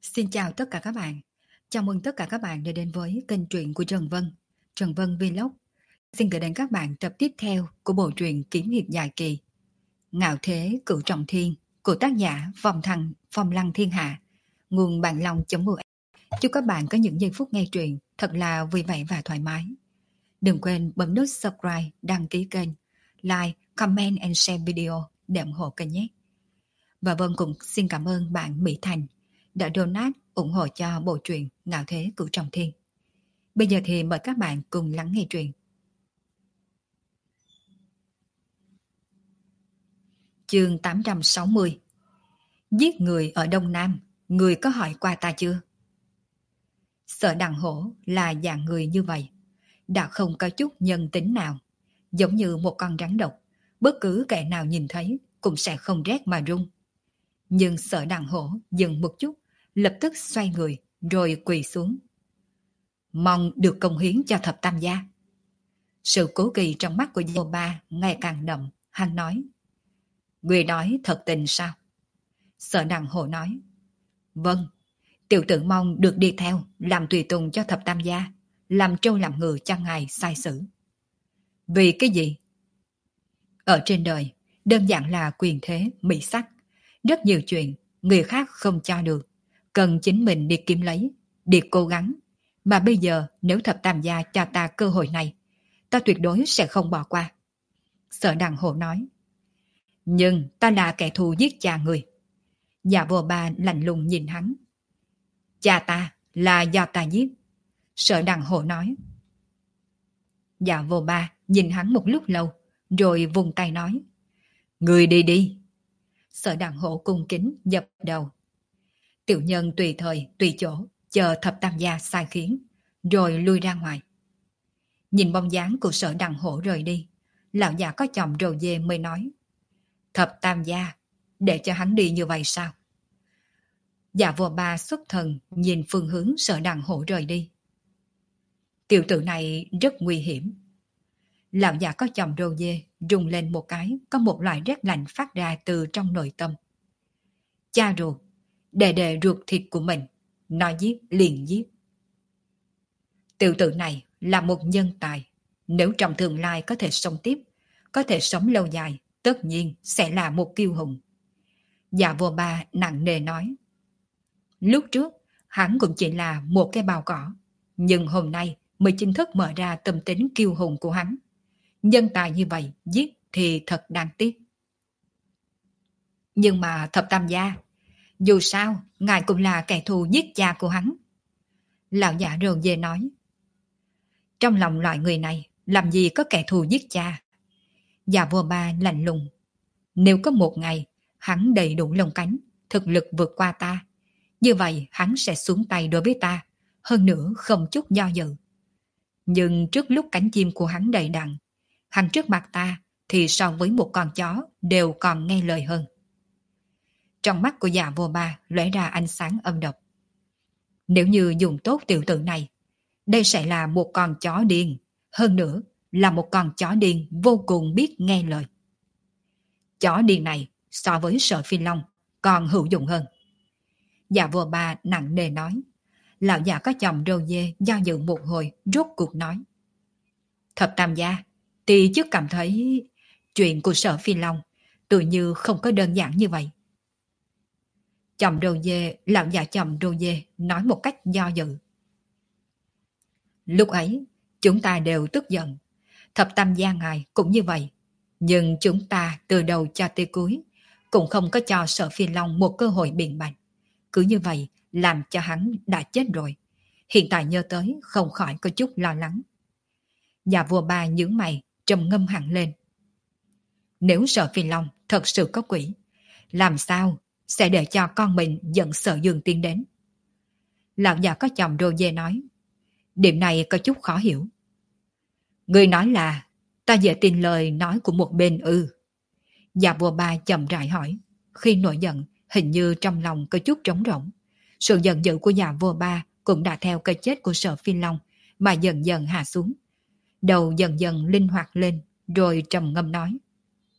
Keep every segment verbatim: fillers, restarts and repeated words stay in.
Xin chào tất cả các bạn. Chào mừng tất cả các bạn đã đến với kênh truyện của Trần Vân, Trần Vân Vlog. Xin gửi đến các bạn tập tiếp theo của bộ truyện kiếm hiệp dài kỳ Ngạo Thế Cửu Trọng Thiên của tác giả Phong Thăng, Phong Lăng Thiên Hạ, nguồn bạn long chấm u a. Chúc các bạn có những giây phút nghe truyện thật là vui vẻ và thoải mái. Đừng quên bấm nút subscribe, đăng ký kênh, like, comment and share video để ủng hộ kênh nhé. Và Vân cũng xin cảm ơn bạn Mỹ Thành đã donate ủng hộ cho bộ truyện Ngạo Thế Cửu Trọng Thiên. Bây giờ thì mời các bạn cùng lắng nghe truyện. Chương tám trăm sáu mươi. Giết người ở Đông Nam, người có hỏi qua ta chưa? Sở Đằng Hổ là dạng người như vậy, đã không có chút nhân tính nào, giống như một con rắn độc, bất cứ kẻ nào nhìn thấy cũng sẽ không rét mà run. Nhưng Sở Đằng Hổ dừng một chút, lập tức xoay người rồi quỳ xuống. Mong được công hiến cho thập tam gia. Sự cố kỵ trong mắt của Vô Ba ngày càng đậm, hắn nói: Người nói thật tình sao? Sở Đằng Hổ nói: Vâng, tiểu tử mong được đi theo, làm tùy tùng cho thập tam gia, làm trâu làm ngựa cho ngài sai sử. Vì cái gì? Ở trên đời, đơn giản là quyền thế, mỹ sắc. Rất nhiều chuyện, người khác không cho được, cần chính mình đi kiếm lấy, đi cố gắng. Mà bây giờ nếu thập tam gia cho ta cơ hội này, ta tuyệt đối sẽ không bỏ qua. Sở Đằng Hổ nói: Nhưng ta là kẻ thù giết cha người. Dạ Vô Ba lạnh lùng nhìn hắn. Cha ta là do ta giết. Sở Đằng Hổ nói. Dạ Vô Ba nhìn hắn một lúc lâu, rồi vùng tay nói: Người đi đi. Sở Đằng Hổ cung kính dập đầu. Tiểu nhân tùy thời, tùy chỗ, chờ thập tam gia sai khiến, rồi lui ra ngoài. Nhìn bóng dáng của Sở Đằng Hổ rời đi, lão già có chồng râu dê mới nói: Thập tam gia, để cho hắn đi như vậy sao? Dạ Vô Ba xuất thần nhìn phương hướng Sở Đằng Hổ rời đi. Tiểu tử này rất nguy hiểm. Lão già có chồng râu dê rung lên một cái, có một loại rét lạnh phát ra từ trong nội tâm. Cha ruột, đệ đệ ruột thịt của mình, nói giết liền giết. Tiểu tử này là một nhân tài, nếu trong tương lai có thể sống tiếp, có thể sống lâu dài, tất nhiên sẽ là một kiêu hùng. Dạ Vô Ba nặng nề nói. Lúc trước, hắn cũng chỉ là một cái bào cỏ, nhưng hôm nay mới chính thức mở ra tâm tính kiêu hùng của hắn. Nhân tài như vậy, giết thì thật đáng tiếc. Nhưng mà thập tam gia, dù sao, ngài cũng là kẻ thù giết cha của hắn. Lão giả râu dê nói. Trong lòng loại người này, làm gì có kẻ thù giết cha? Dạ Vô Ba lạnh lùng. Nếu có một ngày, hắn đầy đủ lông cánh, thực lực vượt qua ta, như vậy hắn sẽ xuống tay đối với ta, hơn nữa không chút do dự. Nhưng trước lúc cánh chim của hắn đầy đặn, hắn trước mặt ta thì so với một con chó đều còn nghe lời hơn. Trong mắt của Dạ Vô Ba lóe ra ánh sáng âm độc. Nếu như dùng tốt tiểu tử này, đây sẽ là một con chó điên, hơn nữa là một con chó điên vô cùng biết nghe lời. Chó điên này so với Sở Phi Long còn hữu dụng hơn. Dạ Vô Ba nặng nề nói. Lão già có chồng râu dê do dự một hồi, rốt cuộc nói. Thập tam gia, thì trước cảm thấy chuyện của Sở Phi Long tự như không có đơn giản như vậy. Chồng râu dê, lão già chồng râu dê nói một cách do dự. Lúc ấy, chúng ta đều tức giận. Thập tam gia ngài cũng như vậy. Nhưng chúng ta từ đầu cho tới cuối cũng không có cho Sở Phi Long một cơ hội biện bạch. Cứ như vậy làm cho hắn đã chết rồi. Hiện tại nhớ tới không khỏi có chút lo lắng. Nhà vua Ba nhướng mày trầm ngâm hẳn lên. Nếu Sở Phi Long thật sự có quỷ, làm sao sẽ để cho con mình dẫn Sở Dương Tiên đến? Lão già có chồng rô dê nói. Điểm này có chút khó hiểu. Người nói là ta dễ tin lời nói của một bên ư? Dạ vua Ba chậm rãi hỏi. Khi nổi giận, hình như trong lòng có chút trống rỗng. Sự giận dữ của dạ vua Ba cũng đã theo cái chết của Sở Phi Long mà dần dần hạ xuống. Đầu dần dần linh hoạt lên, rồi trầm ngâm nói.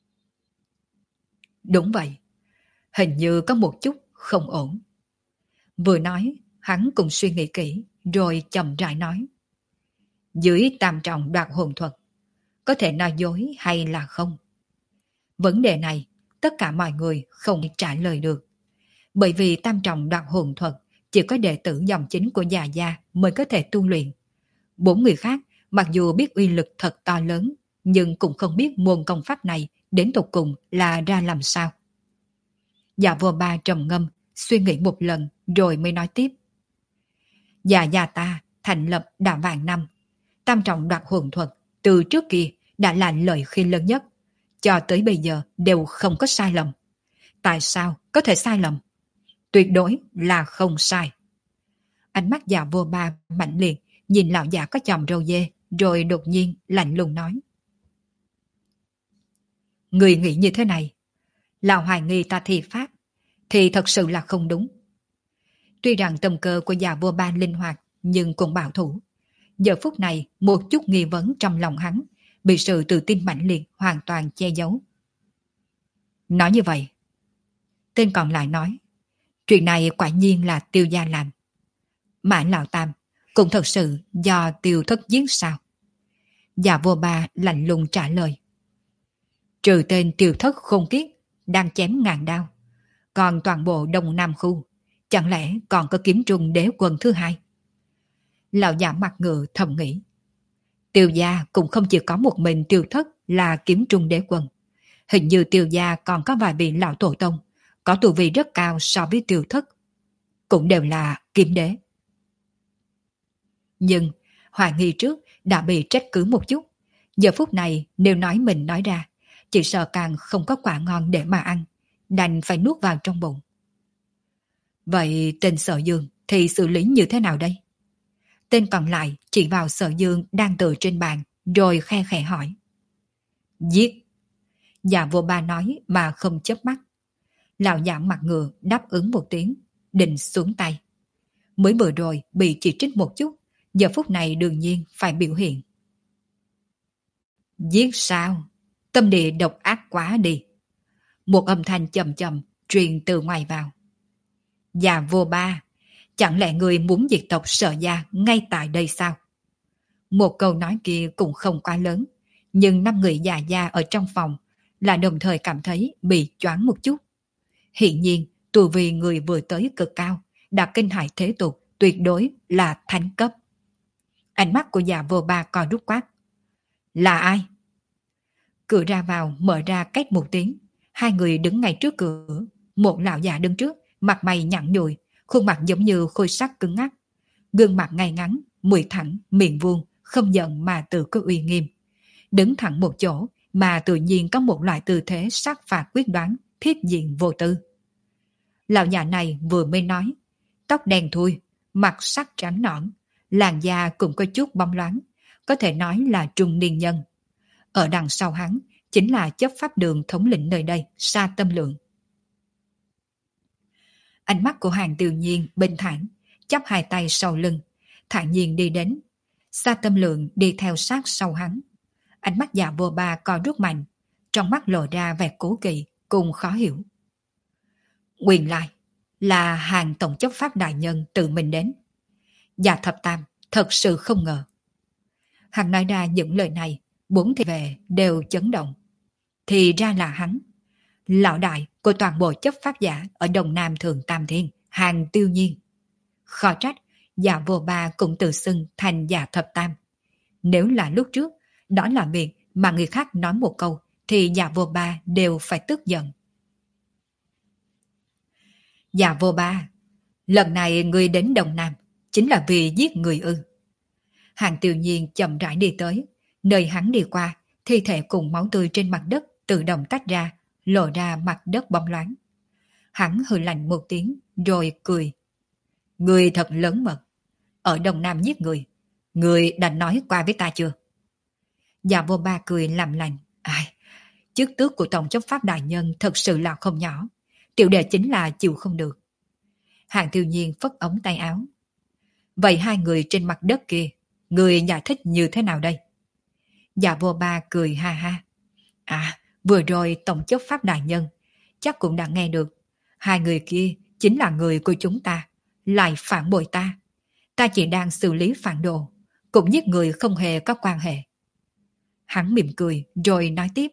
Đúng vậy, hình như có một chút không ổn. Vừa nói, hắn cùng suy nghĩ kỹ, rồi chậm rãi nói. Dưới tam trọng đoạt hồn thuật, có thể nói dối hay là không? Vấn đề này, tất cả mọi người không trả lời được. Bởi vì tam trọng đoạt hồn thuật chỉ có đệ tử dòng chính của già gia mới có thể tu luyện. Bốn người khác, mặc dù biết uy lực thật to lớn, nhưng cũng không biết môn công pháp này đến tột cùng là ra làm sao. Dạ vô ba trầm ngâm, suy nghĩ một lần rồi mới nói tiếp. Dạ gia ta thành lập đã vạn năm. Tam trọng đoạt hồn thuật từ trước kia đã là lợi khi lớn nhất. Cho tới bây giờ đều không có sai lầm. Tại sao có thể sai lầm? Tuyệt đối là không sai. Ánh mắt dạ vô ba mạnh liệt nhìn lão giả có chòm râu dê, rồi đột nhiên lạnh lùng nói. Người nghĩ như thế này, lão hoài nghi ta thi pháp, thì thật sự là không đúng. Tuy rằng tâm cơ của dạ vô ba linh hoạt, nhưng cũng bảo thủ. Giờ phút này, một chút nghi vấn trong lòng hắn, bị sự tự tin mãnh liệt hoàn toàn che giấu. Nói như vậy, tên còn lại nói, chuyện này quả nhiên là Tiêu gia làm. Mã lão tam cũng thật sự do Tiêu thất giết sao? Dạ vô ba lạnh lùng trả lời. Trừ tên Tiêu thất khôn kiết đang chém ngàn đao, còn toàn bộ Đông Nam khu, chẳng lẽ còn có kiếm trung đế quân thứ hai? Lão giả mặt ngựa thầm nghĩ. Tiêu gia cũng không chỉ có một mình Tiêu thất là kiếm trung đế quân. Hình như Tiêu gia còn có vài vị lão tổ tông, có tu vi rất cao so với Tiêu thất, cũng đều là kiếm đế. Nhưng hoài nghi trước đã bị trách cứ một chút. Giờ phút này nếu nói mình nói ra, chỉ sợ càng không có quả ngon để mà ăn, đành phải nuốt vào trong bụng. Vậy tên Sở Dương thì xử lý như thế nào đây? Tên còn lại chỉ vào Sở Dương đang tựa trên bàn, rồi khe khẽ hỏi. Giết. Dạ vô ba nói mà không chớp mắt. Lão giả mặt ngựa đáp ứng một tiếng, định xuống tay. Mới vừa rồi bị chỉ trích một chút, giờ phút này đương nhiên phải biểu hiện. Giết sao? Tâm địa độc ác quá đi. Một âm thanh chậm chậm truyền từ ngoài vào. Dạ vô ba, chẳng lẽ người muốn diệt tộc Sở gia ngay tại đây sao? Một câu nói kia cũng không quá lớn, nhưng năm người già gia ở trong phòng là đồng thời cảm thấy bị choáng một chút. Hiện nhiên, tu vi người vừa tới cực cao, đã kinh hại thế tục, tuyệt đối là thánh cấp. Ánh mắt của già vô ba co rút quát. Là ai? Cửa ra vào mở ra cách một tiếng. Hai người đứng ngay trước cửa. Một lão già đứng trước, mặt mày nhẵn nhụi, khuôn mặt giống như khôi sắt cứng ngắc. Gương mặt ngay ngắn, mũi thẳng, miệng vuông, không giận mà tự có uy nghiêm. Đứng thẳng một chỗ mà tự nhiên có một loại tư thế sát phạt quyết đoán, thiết diện vô tư. Lão già này vừa mới nói, tóc đen thui, mặt sắc trắng nõn, làn da cũng có chút bóng loáng, có thể nói là trung niên nhân. Ở đằng sau hắn chính là chấp pháp đường thống lĩnh nơi đây, Sa Tâm Lượng. Ánh mắt của Hàng Tiêu Nhiên bình thản, chắp hai tay sau lưng, thản nhiên đi đến. Sa Tâm Lượng đi theo sát sau hắn. Ánh mắt dạ vô ba co rút mạnh, trong mắt lộ ra vẻ cố kỵ cùng khó hiểu. Nguyên lai là Hàng tổng chấp pháp đại nhân tự mình đến. Dạ thập tam thật sự không ngờ. Hắn nói ra những lời này, bốn thị vệ đều chấn động. Thì ra là hắn, lão đại của toàn bộ chấp pháp giả ở Đông Nam Thường Tam Thiên, Hàng Tiêu Nhiên. Khó trách dạ vô ba cũng tự xưng thành dạ thập tam. Nếu là lúc trước, đó là việc mà người khác nói một câu thì dạ vô ba đều phải tức giận. Dạ vô ba, lần này người đến Đông Nam chính là vì giết người ư? Hàng Tiêu Nhiên chậm rãi đi tới, nơi hắn đi qua, thi thể cùng máu tươi trên mặt đất tự động tách ra, lộ ra mặt đất bóng loáng. Hắn hừ lạnh một tiếng, rồi cười. Người thật lớn mật. Ở Đông Nam giết người, người đã nói qua với ta chưa? Dạ vô ba cười làm lành. Ai, chức tước của tổng chấp pháp đại nhân thật sự là không nhỏ. Tiểu đệ chính là chịu không được. Hàng Tiêu Nhiên phất ống tay áo. Vậy hai người trên mặt đất kia, người giải thích như thế nào đây? Dạ vô ba cười ha ha. À, vừa rồi tổng chấp pháp đại nhân chắc cũng đã nghe được. Hai người kia chính là người của chúng ta, lại phản bội ta. Ta chỉ đang xử lý phản đồ, cũng giết người không hề có quan hệ. Hắn mỉm cười rồi nói tiếp.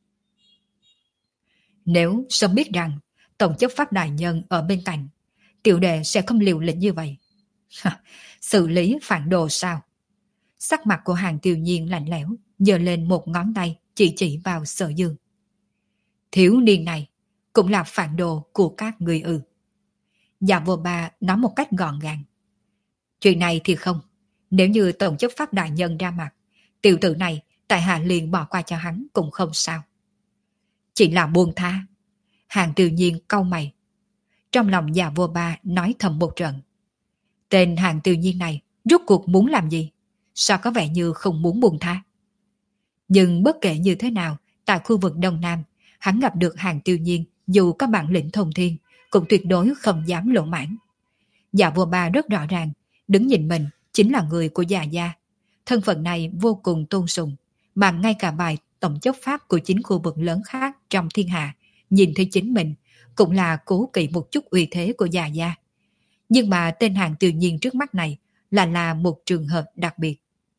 Nếu sớm biết rằng tổng chấp pháp đại nhân ở bên cạnh, tiểu đệ sẽ không liều lĩnh như vậy. Xử lý phản đồ sao? Sắc mặt của Hàng Tiêu Nhiên lạnh lẽo, giơ lên một ngón tay chỉ chỉ vào Sở Dương. Thiếu niên này cũng là phản đồ của các người ư? Dạ vô ba nói một cách gọn gàng. Chuyện này thì không. Nếu như tổng chấp pháp đại nhân ra mặt, tiểu tử này tại hạ liền bỏ qua cho hắn cũng không sao. Chỉ là buông tha. Hàng Tiêu Nhiên cau mày. Trong lòng già vô ba nói thầm một trận. Tên Hàng Tiêu Nhiên này rốt cuộc muốn làm gì? Sao có vẻ như không muốn buông tha? Nhưng bất kể như thế nào, tại khu vực Đông Nam, hắn gặp được Hàng Tiêu Nhiên dù có bản lĩnh thông thiên, cũng tuyệt đối không dám lộ mãn. Dạ vô ba rất rõ ràng, đứng nhìn mình chính là người của già gia. Thân phận này vô cùng tôn sùng, mà ngay cả vài tổng chấp pháp của chính khu vực lớn khác trong thiên hạ, nhìn thấy chính mình, cũng là cố kỵ một chút uy thế của già gia. Nhưng mà tên Hàng Tiêu Nhiên trước mắt này là là một trường hợp đặc biệt.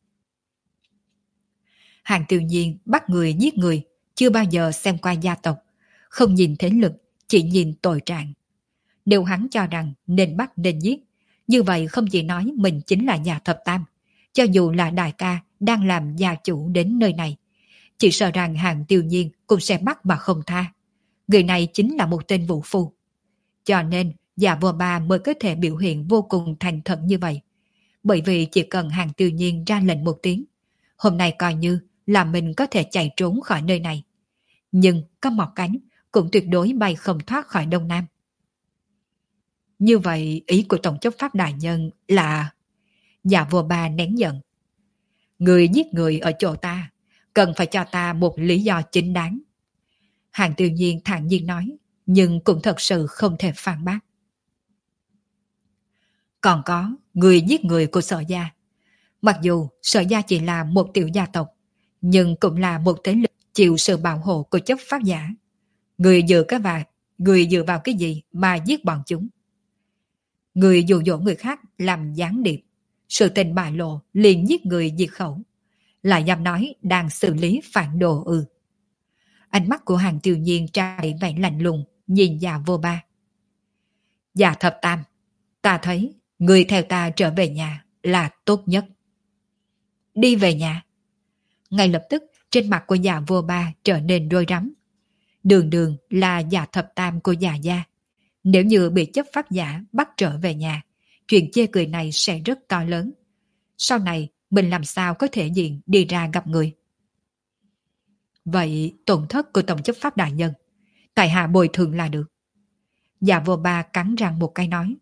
Hàng Tiêu Nhiên bắt người giết người, chưa bao giờ xem qua gia tộc, không nhìn thế lực, chỉ nhìn tội trạng. Nếu hắn cho rằng nên bắt nên giết, như vậy không chỉ nói mình chính là nhà thập tam, cho dù là đại ca đang làm gia chủ đến nơi này, chỉ sợ rằng Hàng Tiêu Nhiên cũng sẽ bắt mà không tha. Người này chính là một tên vũ phu. Cho nên Dạ vô ba mới có thể biểu hiện vô cùng thành thật như vậy. Bởi vì chỉ cần Hàng Tiêu Nhiên ra lệnh một tiếng, hôm nay coi như là mình có thể chạy trốn khỏi nơi này. Nhưng có mọc cánh cũng tuyệt đối bay không thoát khỏi Đông Nam. Như vậy ý của tổng chấp pháp đại nhân là... Dạ vô ba nén giận. Người giết người ở chỗ ta, cần phải cho ta một lý do chính đáng. Hàng Tiêu Nhiên thản nhiên nói, nhưng cũng thật sự không thể phản bác. Còn có người giết người của Sở gia. Mặc dù Sở gia chỉ là một tiểu gia tộc, nhưng cũng là một thế lực chịu sự bảo hộ của chấp pháp giả. Người dựa cái vạt, người dựa vào cái gì mà giết bọn chúng? Người dụ dỗ người khác làm gián điệp, sự tình bại lộ liền giết người diệt khẩu, lại dám nói đang xử lý phản đồ ư? Ánh mắt của Hàng Tiêu Nhiên trai vẻ lạnh lùng nhìn Dạ vô ba. Dạ thập tam, ta thấy người theo ta trở về nhà là tốt nhất. Đi về nhà. Ngay lập tức trên mặt của Dạ vô ba trở nên rối rắm. Đường đường là Dạ thập tam của Dạ gia. Nếu như bị chấp pháp giả bắt trở về nhà, chuyện chê cười này sẽ rất to lớn. Sau này mình làm sao có thể diện đi ra gặp người? Vậy tổn thất của tổng chấp pháp đại nhân, tại hạ bồi thường là được. Dạ vô ba cắn răng một cái nói.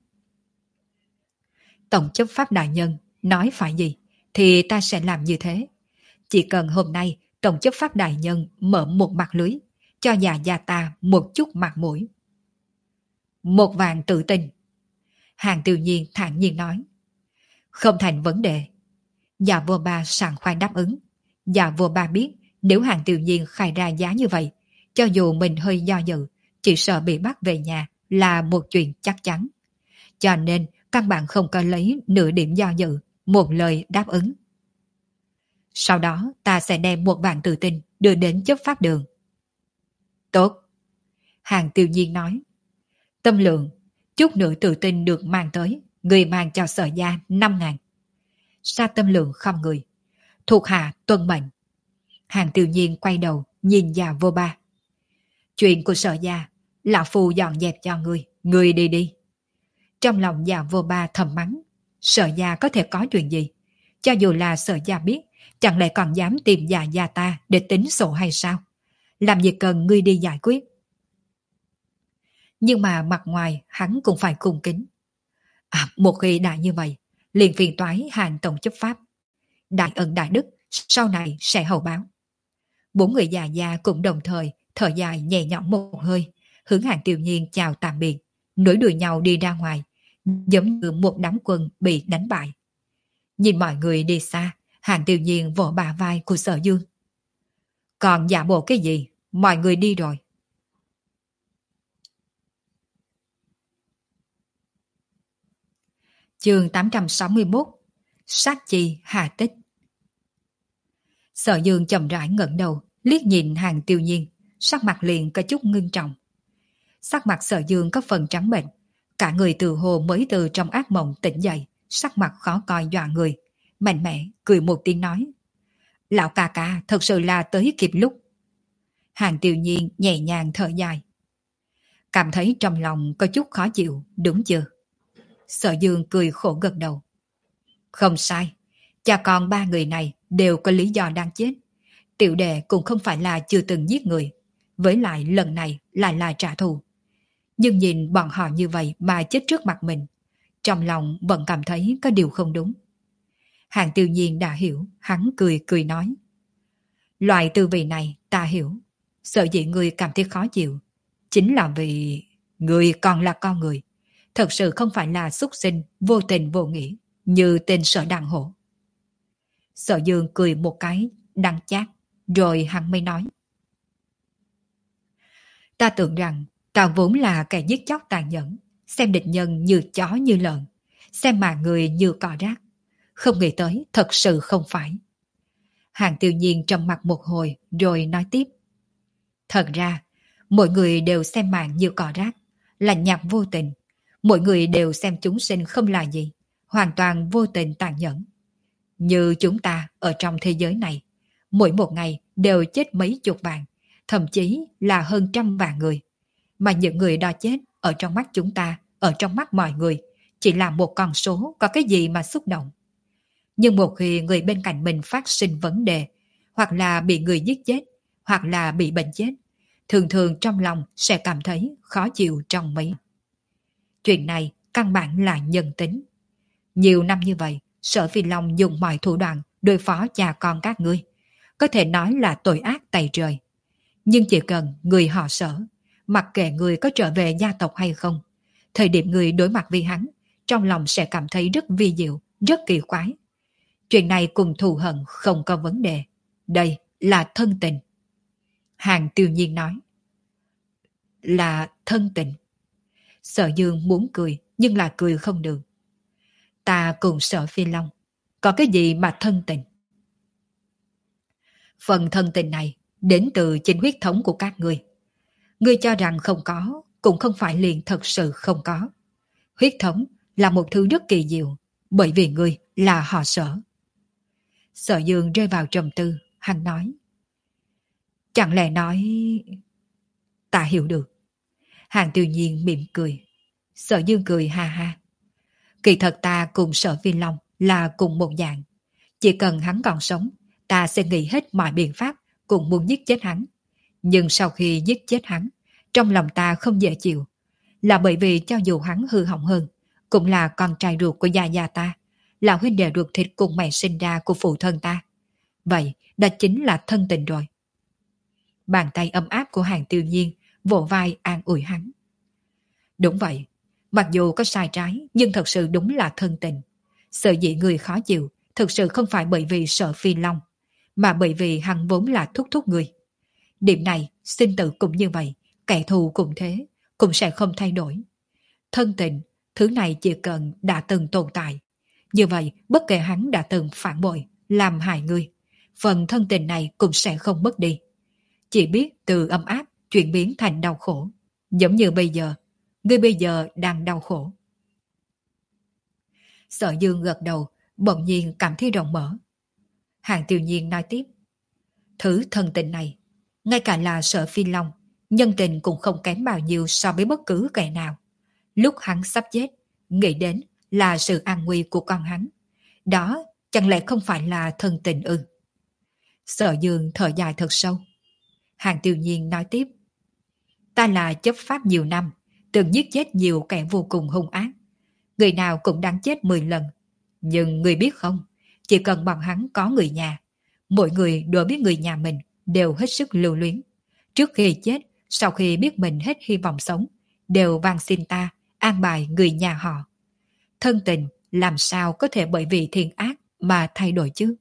Tổng chấp pháp đại nhân nói phải gì thì ta sẽ làm như thế. Chỉ cần hôm nay tổng chấp pháp đại nhân mở một mặt lưới, cho già gia ta một chút mặt mũi. Một vạn tự tin. Hàng Tiêu Nhiên thản nhiên nói. Không thành vấn đề. Dạ vô ba sảng khoái đáp ứng. Dạ vô ba biết nếu Hàng Tiêu Nhiên khai ra giá như vậy, cho dù mình hơi do dự, chỉ sợ bị bắt về nhà là một chuyện chắc chắn. Cho nên căn bản không có lấy nửa điểm do dự, một lời đáp ứng. Sau đó ta sẽ đem một vạn tự tin đưa đến chấp pháp đường. Tốt. Hàng Tiêu Nhiên nói. Tâm lượng, chút nữa tự tin được mang tới, người mang cho Sở gia năm ngàn. Sa Tâm Lượng không người. Thuộc hạ tuân mệnh. Hàng Tiêu Nhiên quay đầu nhìn Dạ vô ba. Chuyện của Sở gia, lão phu dọn dẹp cho người, người đi đi. Trong lòng Dạ vô ba thầm mắng. Sở gia có thể có chuyện gì? Cho dù là Sở gia biết, chẳng lẽ còn dám tìm Dạ gia ta để tính sổ hay sao? Làm gì cần ngươi đi giải quyết? Nhưng mà mặt ngoài hắn cũng phải cung kính. À, một khi đã như vậy, liền phiền toái Hàng tổng chấp pháp. Đại ân đại đức, sau này sẽ hậu báo. Bốn người già già cũng đồng thời thở dài nhẹ nhõm một hơi, hướng Hàng Tiêu Nhiên chào tạm biệt, nối đuôi nhau đi ra ngoài, giống như một đám quân bị đánh bại. Nhìn mọi người đi xa, Hàng Tiêu Nhiên vỗ bả vai của Sở Dương. Còn giả bộ cái gì? Mọi người đi rồi. Chương tám trăm sáu mươi mốt. Sát chi hà tích. Sở Dương chậm rãi ngẩng đầu, liếc nhìn Hàng Tiêu Nhiên, sắc mặt liền có chút ngưng trọng. Sắc mặt Sở Dương có phần trắng bệch, cả người từ hồ mới từ trong ác mộng tỉnh dậy, sắc mặt khó coi dọa người, mạnh mẽ cười một tiếng nói: "Lão ca ca thật sự là tới kịp lúc." Hàng Tiêu Nhiên nhẹ nhàng thở dài, cảm thấy trong lòng có chút khó chịu, đúng chưa? Sở Dương cười khổ gật đầu. Không sai, cha con ba người này đều có lý do đang chết. Tiểu đệ cũng không phải là chưa từng giết người, với lại lần này lại là trả thù. Nhưng nhìn bọn họ như vậy mà chết trước mặt mình, trong lòng vẫn cảm thấy có điều không đúng. Hàng Tiêu Nhiên đã hiểu, hắn cười cười nói: loại tư vị này ta hiểu, sợ dĩ người cảm thấy khó chịu, chính là vì người còn là con người, thật sự không phải là súc sinh vô tình vô nghĩa như tên Sở Đằng Hổ. Sở Dương cười một cái đắng chát, rồi hắn mới nói: ta tưởng rằng ta vốn là kẻ giết chóc tàn nhẫn, xem địch nhân như chó như lợn, xem mà người như cỏ rác. Không nghĩ tới thật sự không phải. Hàng Tiêu Nhiên trầm mặt một hồi rồi nói tiếp: thật ra mọi người đều xem mạng như cỏ rác, lạnh nhạt vô tình. Mọi người đều xem chúng sinh không là gì, hoàn toàn vô tình tàn nhẫn. Như chúng ta ở trong thế giới này, mỗi một ngày đều chết mấy chục vạn, thậm chí là hơn trăm vạn người. Mà những người đó chết ở trong mắt chúng ta, ở trong mắt mọi người, chỉ là một con số, có cái gì mà xúc động. Nhưng một khi người bên cạnh mình phát sinh vấn đề, hoặc là bị người giết chết, hoặc là bị bệnh chết, thường thường trong lòng sẽ cảm thấy khó chịu trong mấy. Chuyện này căn bản là nhân tính. Nhiều năm như vậy, Sở Phi Long dùng mọi thủ đoạn đối phó cha con các ngươi, có thể nói là tội ác tày trời. Nhưng chỉ cần người họ Sở, mặc kệ người có trở về gia tộc hay không, thời điểm người đối mặt với hắn, trong lòng sẽ cảm thấy rất vi diệu, rất kỳ quái. Chuyện này cùng thù hận không có vấn đề. Đây là thân tình. Hàng Tiêu Nhiên nói: là thân tình. Sở Dương muốn cười, nhưng là cười không được. Ta cùng Sở Phi Long, có cái gì mà thân tình? Phần thân tình này đến từ chính huyết thống của các ngươi. Ngươi cho rằng không có, cũng không phải liền thật sự không có. Huyết thống là một thứ rất kỳ diệu, bởi vì ngươi là họ Sở. Sở Dương rơi vào trầm tư, hắn nói: chẳng lẽ nói... Ta hiểu được. Hàng Tiêu Nhiên mỉm cười. Sở Dương cười ha ha. Kỳ thật ta cùng Sở Phi Long là cùng một dạng. Chỉ cần hắn còn sống, ta sẽ nghĩ hết mọi biện pháp cùng muốn giết chết hắn. Nhưng sau khi giết chết hắn, trong lòng ta không dễ chịu. Là bởi vì cho dù hắn hư hỏng hơn, cũng là con trai ruột của gia gia ta, là huynh đệ ruột thịt cùng mẹ sinh ra của phụ thân ta. Vậy, đó chính là thân tình rồi. Bàn tay ấm áp của Hàng Tiêu Nhiên vỗ vai an ủi hắn. Đúng vậy, mặc dù có sai trái, nhưng thật sự đúng là thân tình. Sợ dĩ người khó chịu, thực sự không phải bởi vì Sở Phi Long, mà bởi vì hắn vốn là thúc thúc người. Điểm này, sinh tử cũng như vậy, kẻ thù cũng thế, cũng sẽ không thay đổi. Thân tình, thứ này chỉ cần đã từng tồn tại. Như vậy, bất kể hắn đã từng phản bội, làm hại người, phần thân tình này cũng sẽ không mất đi. Chỉ biết từ ấm áp chuyển biến thành đau khổ. Giống như bây giờ, ngươi bây giờ đang đau khổ. Sở Dương gật đầu, bỗng nhiên cảm thấy rộng mở. Hàng Tiêu Nhiên nói tiếp: thứ thân tình này, ngay cả là Sở Phi Long, nhân tình cũng không kém bao nhiêu so với bất cứ kẻ nào. Lúc hắn sắp chết, nghĩ đến là sự an nguy của con hắn. Đó chẳng lẽ không phải là thân tình ư? Sở Dương thở dài thật sâu. Hàng Tiêu Nhiên nói tiếp: ta là chấp pháp nhiều năm, từng giết chết nhiều kẻ vô cùng hung ác. Người nào cũng đáng chết mười lần. Nhưng người biết không, chỉ cần bọn hắn có người nhà, mỗi người đối với người nhà mình đều hết sức lưu luyến. Trước khi chết, sau khi biết mình hết hy vọng sống, đều van xin ta an bài người nhà họ. Thân tình làm sao có thể bởi vì thiện ác mà thay đổi chứ?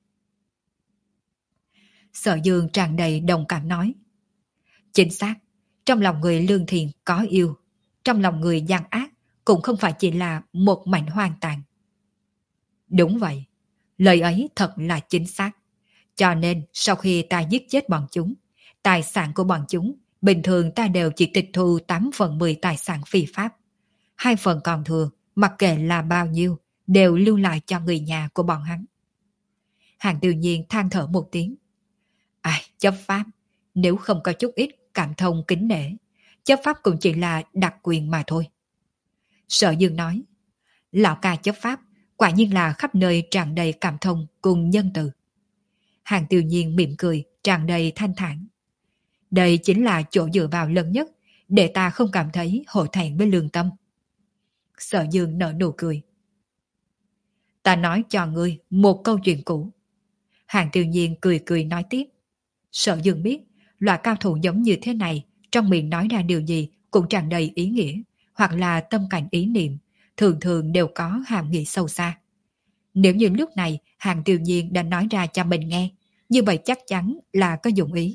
Sở Dương tràn đầy đồng cảm nói: chính xác, trong lòng người lương thiện có yêu, trong lòng người gian ác cũng không phải chỉ là một mảnh hoang tàn. Đúng vậy, lời ấy thật là chính xác. Cho nên sau khi ta giết chết bọn chúng, tài sản của bọn chúng, bình thường ta đều chỉ tịch thu tám phần mười tài sản phi pháp. Hai phần còn thừa, mặc kệ là bao nhiêu, đều lưu lại cho người nhà của bọn hắn. Hàng Tiêu Nhiên than thở một tiếng. Ai, chấp pháp, nếu không có chút ít cảm thông kính nể, chấp pháp cũng chỉ là đặc quyền mà thôi. Sở Dương nói, lão ca chấp pháp, quả nhiên là khắp nơi tràn đầy cảm thông cùng nhân từ. Hàng Tiêu Nhiên mỉm cười, tràn đầy thanh thản. Đây chính là chỗ dựa vào lớn nhất, để ta không cảm thấy hổ thẹn với lương tâm. Sở Dương nở nụ cười. Ta nói cho ngươi một câu chuyện cũ. Hàng Tiêu Nhiên cười cười nói tiếp. Sở Dương biết, loại cao thủ giống như thế này, trong miệng nói ra điều gì cũng tràn đầy ý nghĩa, hoặc là tâm cảnh ý niệm, thường thường đều có hàm nghĩa sâu xa. Nếu như lúc này Hàng Tiêu Nhiên đã nói ra cho mình nghe, như vậy chắc chắn là có dụng ý.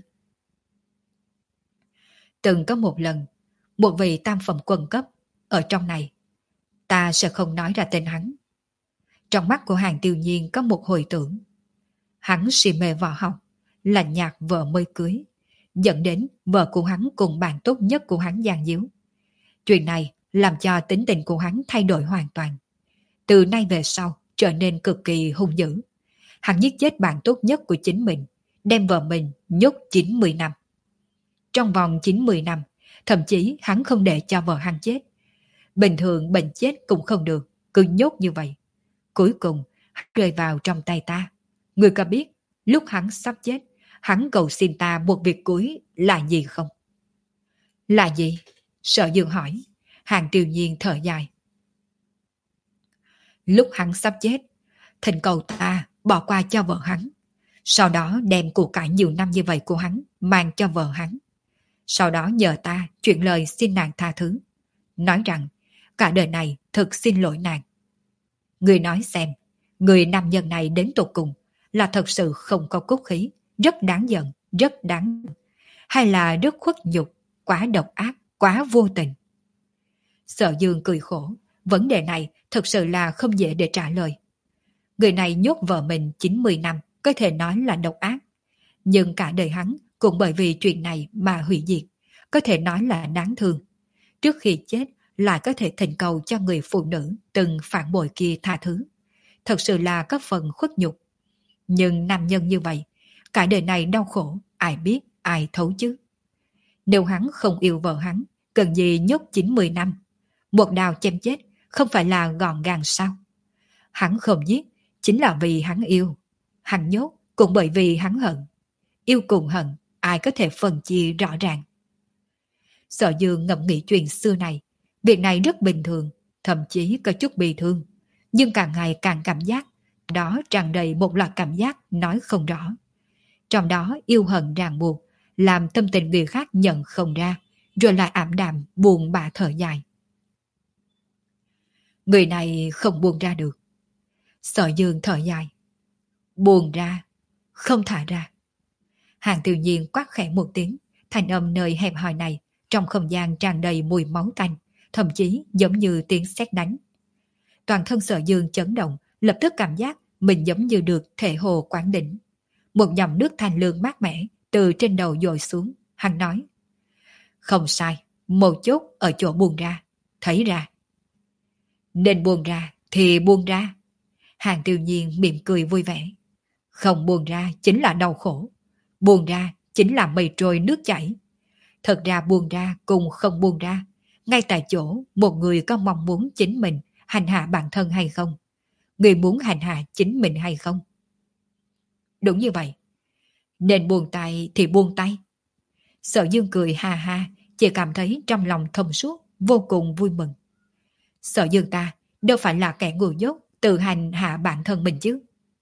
Từng có một lần, một vị tam phẩm quân cấp ở trong này, ta sẽ không nói ra tên hắn. Trong mắt của Hàng Tiêu Nhiên có một hồi tưởng. Hắn si mê võ học, lạnh nhạt vợ mới cưới, dẫn đến vợ của hắn cùng bạn tốt nhất của hắn gian díu. Chuyện này làm cho tính tình của hắn thay đổi hoàn toàn. Từ nay về sau trở nên cực kỳ hung dữ. Hắn giết chết bạn tốt nhất của chính mình, đem vợ mình nhốt chín mươi năm. Trong vòng chín mươi năm, thậm chí hắn không để cho vợ hắn chết. Bình thường bệnh chết cũng không được, cứ nhốt như vậy. Cuối cùng, hắn rơi vào trong tay ta. Người có biết, lúc hắn sắp chết, hắn cầu xin ta một việc cuối là gì không? Là gì? Sở Dương hỏi. Hàng Tiêu Nhiên thở dài. Lúc hắn sắp chết, thỉnh cầu ta bỏ qua cho vợ hắn. Sau đó đem của cải nhiều năm như vậy của hắn mang cho vợ hắn. Sau đó nhờ ta chuyển lời xin nàng tha thứ. Nói rằng cả đời này thực xin lỗi nàng. Người nói xem, người nam nhân này đến tột cùng là thật sự không có cốt khí, rất đáng giận, rất đáng, hay là rất khuất nhục, quá độc ác, quá vô tình. Sở Dương cười khổ, vấn đề này thật sự là không dễ để trả lời. Người này nhốt vợ mình chín mươi năm, có thể nói là độc ác. Nhưng cả đời hắn cũng bởi vì chuyện này mà hủy diệt, có thể nói là đáng thương. Trước khi chết lại có thể thỉnh cầu cho người phụ nữ từng phản bội kia tha thứ. Thật sự là có phần khuất nhục. Nhưng nam nhân như vậy, cả đời này đau khổ, ai biết, ai thấu chứ. Nếu hắn không yêu vợ hắn, cần gì nhốt chín mươi năm. Một đao chém chết, không phải là gọn gàng sao? Hắn không giết, chính là vì hắn yêu. Hắn nhốt, cũng bởi vì hắn hận. Yêu cùng hận, ai có thể phân chia rõ ràng. Sở Dương ngẫm nghĩ chuyện xưa này, việc này rất bình thường, thậm chí có chút bi thương. Nhưng càng ngày càng cảm giác, đó tràn đầy một loạt cảm giác nói không rõ. Trong đó yêu hận ràng buộc, làm tâm tình người khác nhận không ra, rồi lại ảm đạm buồn bã thở dài. Người này không buông ra được. Sở Dương thở dài. Buông ra, không thả ra. Hàng Tiêu Nhiên quát khẽ một tiếng, thanh âm nơi hẹp hòi này, trong không gian tràn đầy mùi máu tanh, thậm chí giống như tiếng sét đánh. Toàn thân Sở Dương chấn động, lập tức cảm giác mình giống như được thể hồ quán đỉnh. Một dòng nước thanh lương mát mẻ từ trên đầu dội xuống, hắn nói. Không sai, một chốt ở chỗ buông ra, thấy ra. Nên buông ra thì buông ra. Hàng Tiêu Nhiên mỉm cười vui vẻ. Không buông ra chính là đau khổ. Buông ra chính là mây trôi nước chảy. Thật ra buông ra cùng không buông ra, ngay tại chỗ một người có mong muốn chính mình hành hạ bản thân hay không? Người muốn hành hạ chính mình hay không? Đúng như vậy. Nên buông tay thì buông tay. Sở Dương cười ha ha, chỉ cảm thấy trong lòng thông suốt, vô cùng vui mừng. Sở Dương ta đâu phải là kẻ ngu dốt tự hành hạ bản thân mình chứ.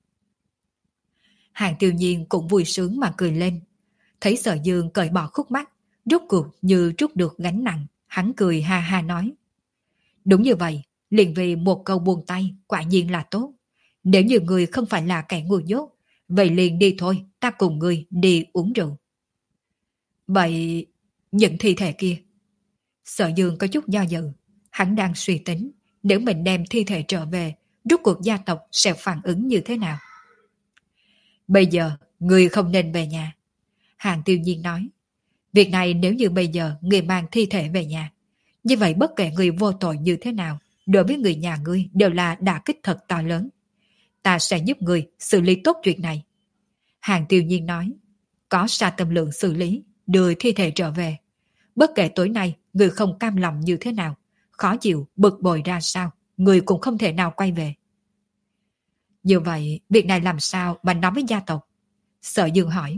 Hàng Tiêu Nhiên cũng vui sướng mà cười lên. Thấy Sở Dương cởi bỏ khúc mắc, rốt cuộc như trút được gánh nặng, hắn cười ha ha nói. Đúng như vậy, liền vì một câu buông tay quả nhiên là tốt. Nếu như người không phải là kẻ ngu dốt, vậy liền đi thôi, ta cùng người đi uống rượu. Vậy những thi thể kia? Sở Dương có chút do dự, Hắn đang suy tính, nếu mình đem thi thể trở về, rốt cuộc gia tộc sẽ phản ứng như thế nào. Bây giờ, người không nên về nhà. Hàng Tiêu Nhiên nói, việc này nếu như bây giờ người mang thi thể về nhà, như vậy bất kể người vô tội như thế nào, đối với người nhà ngươi đều là đả kích thật to lớn. Ta sẽ giúp người xử lý tốt chuyện này. Hàng Tiêu Nhiên nói, có sa tâm lượng xử lý, đưa thi thể trở về. Bất kể tối nay người không cam lòng như thế nào, khó chịu, bực bội ra sao, người cũng không thể nào quay về. Như vậy, việc này làm sao mà nói với gia tộc? Sở Dương hỏi.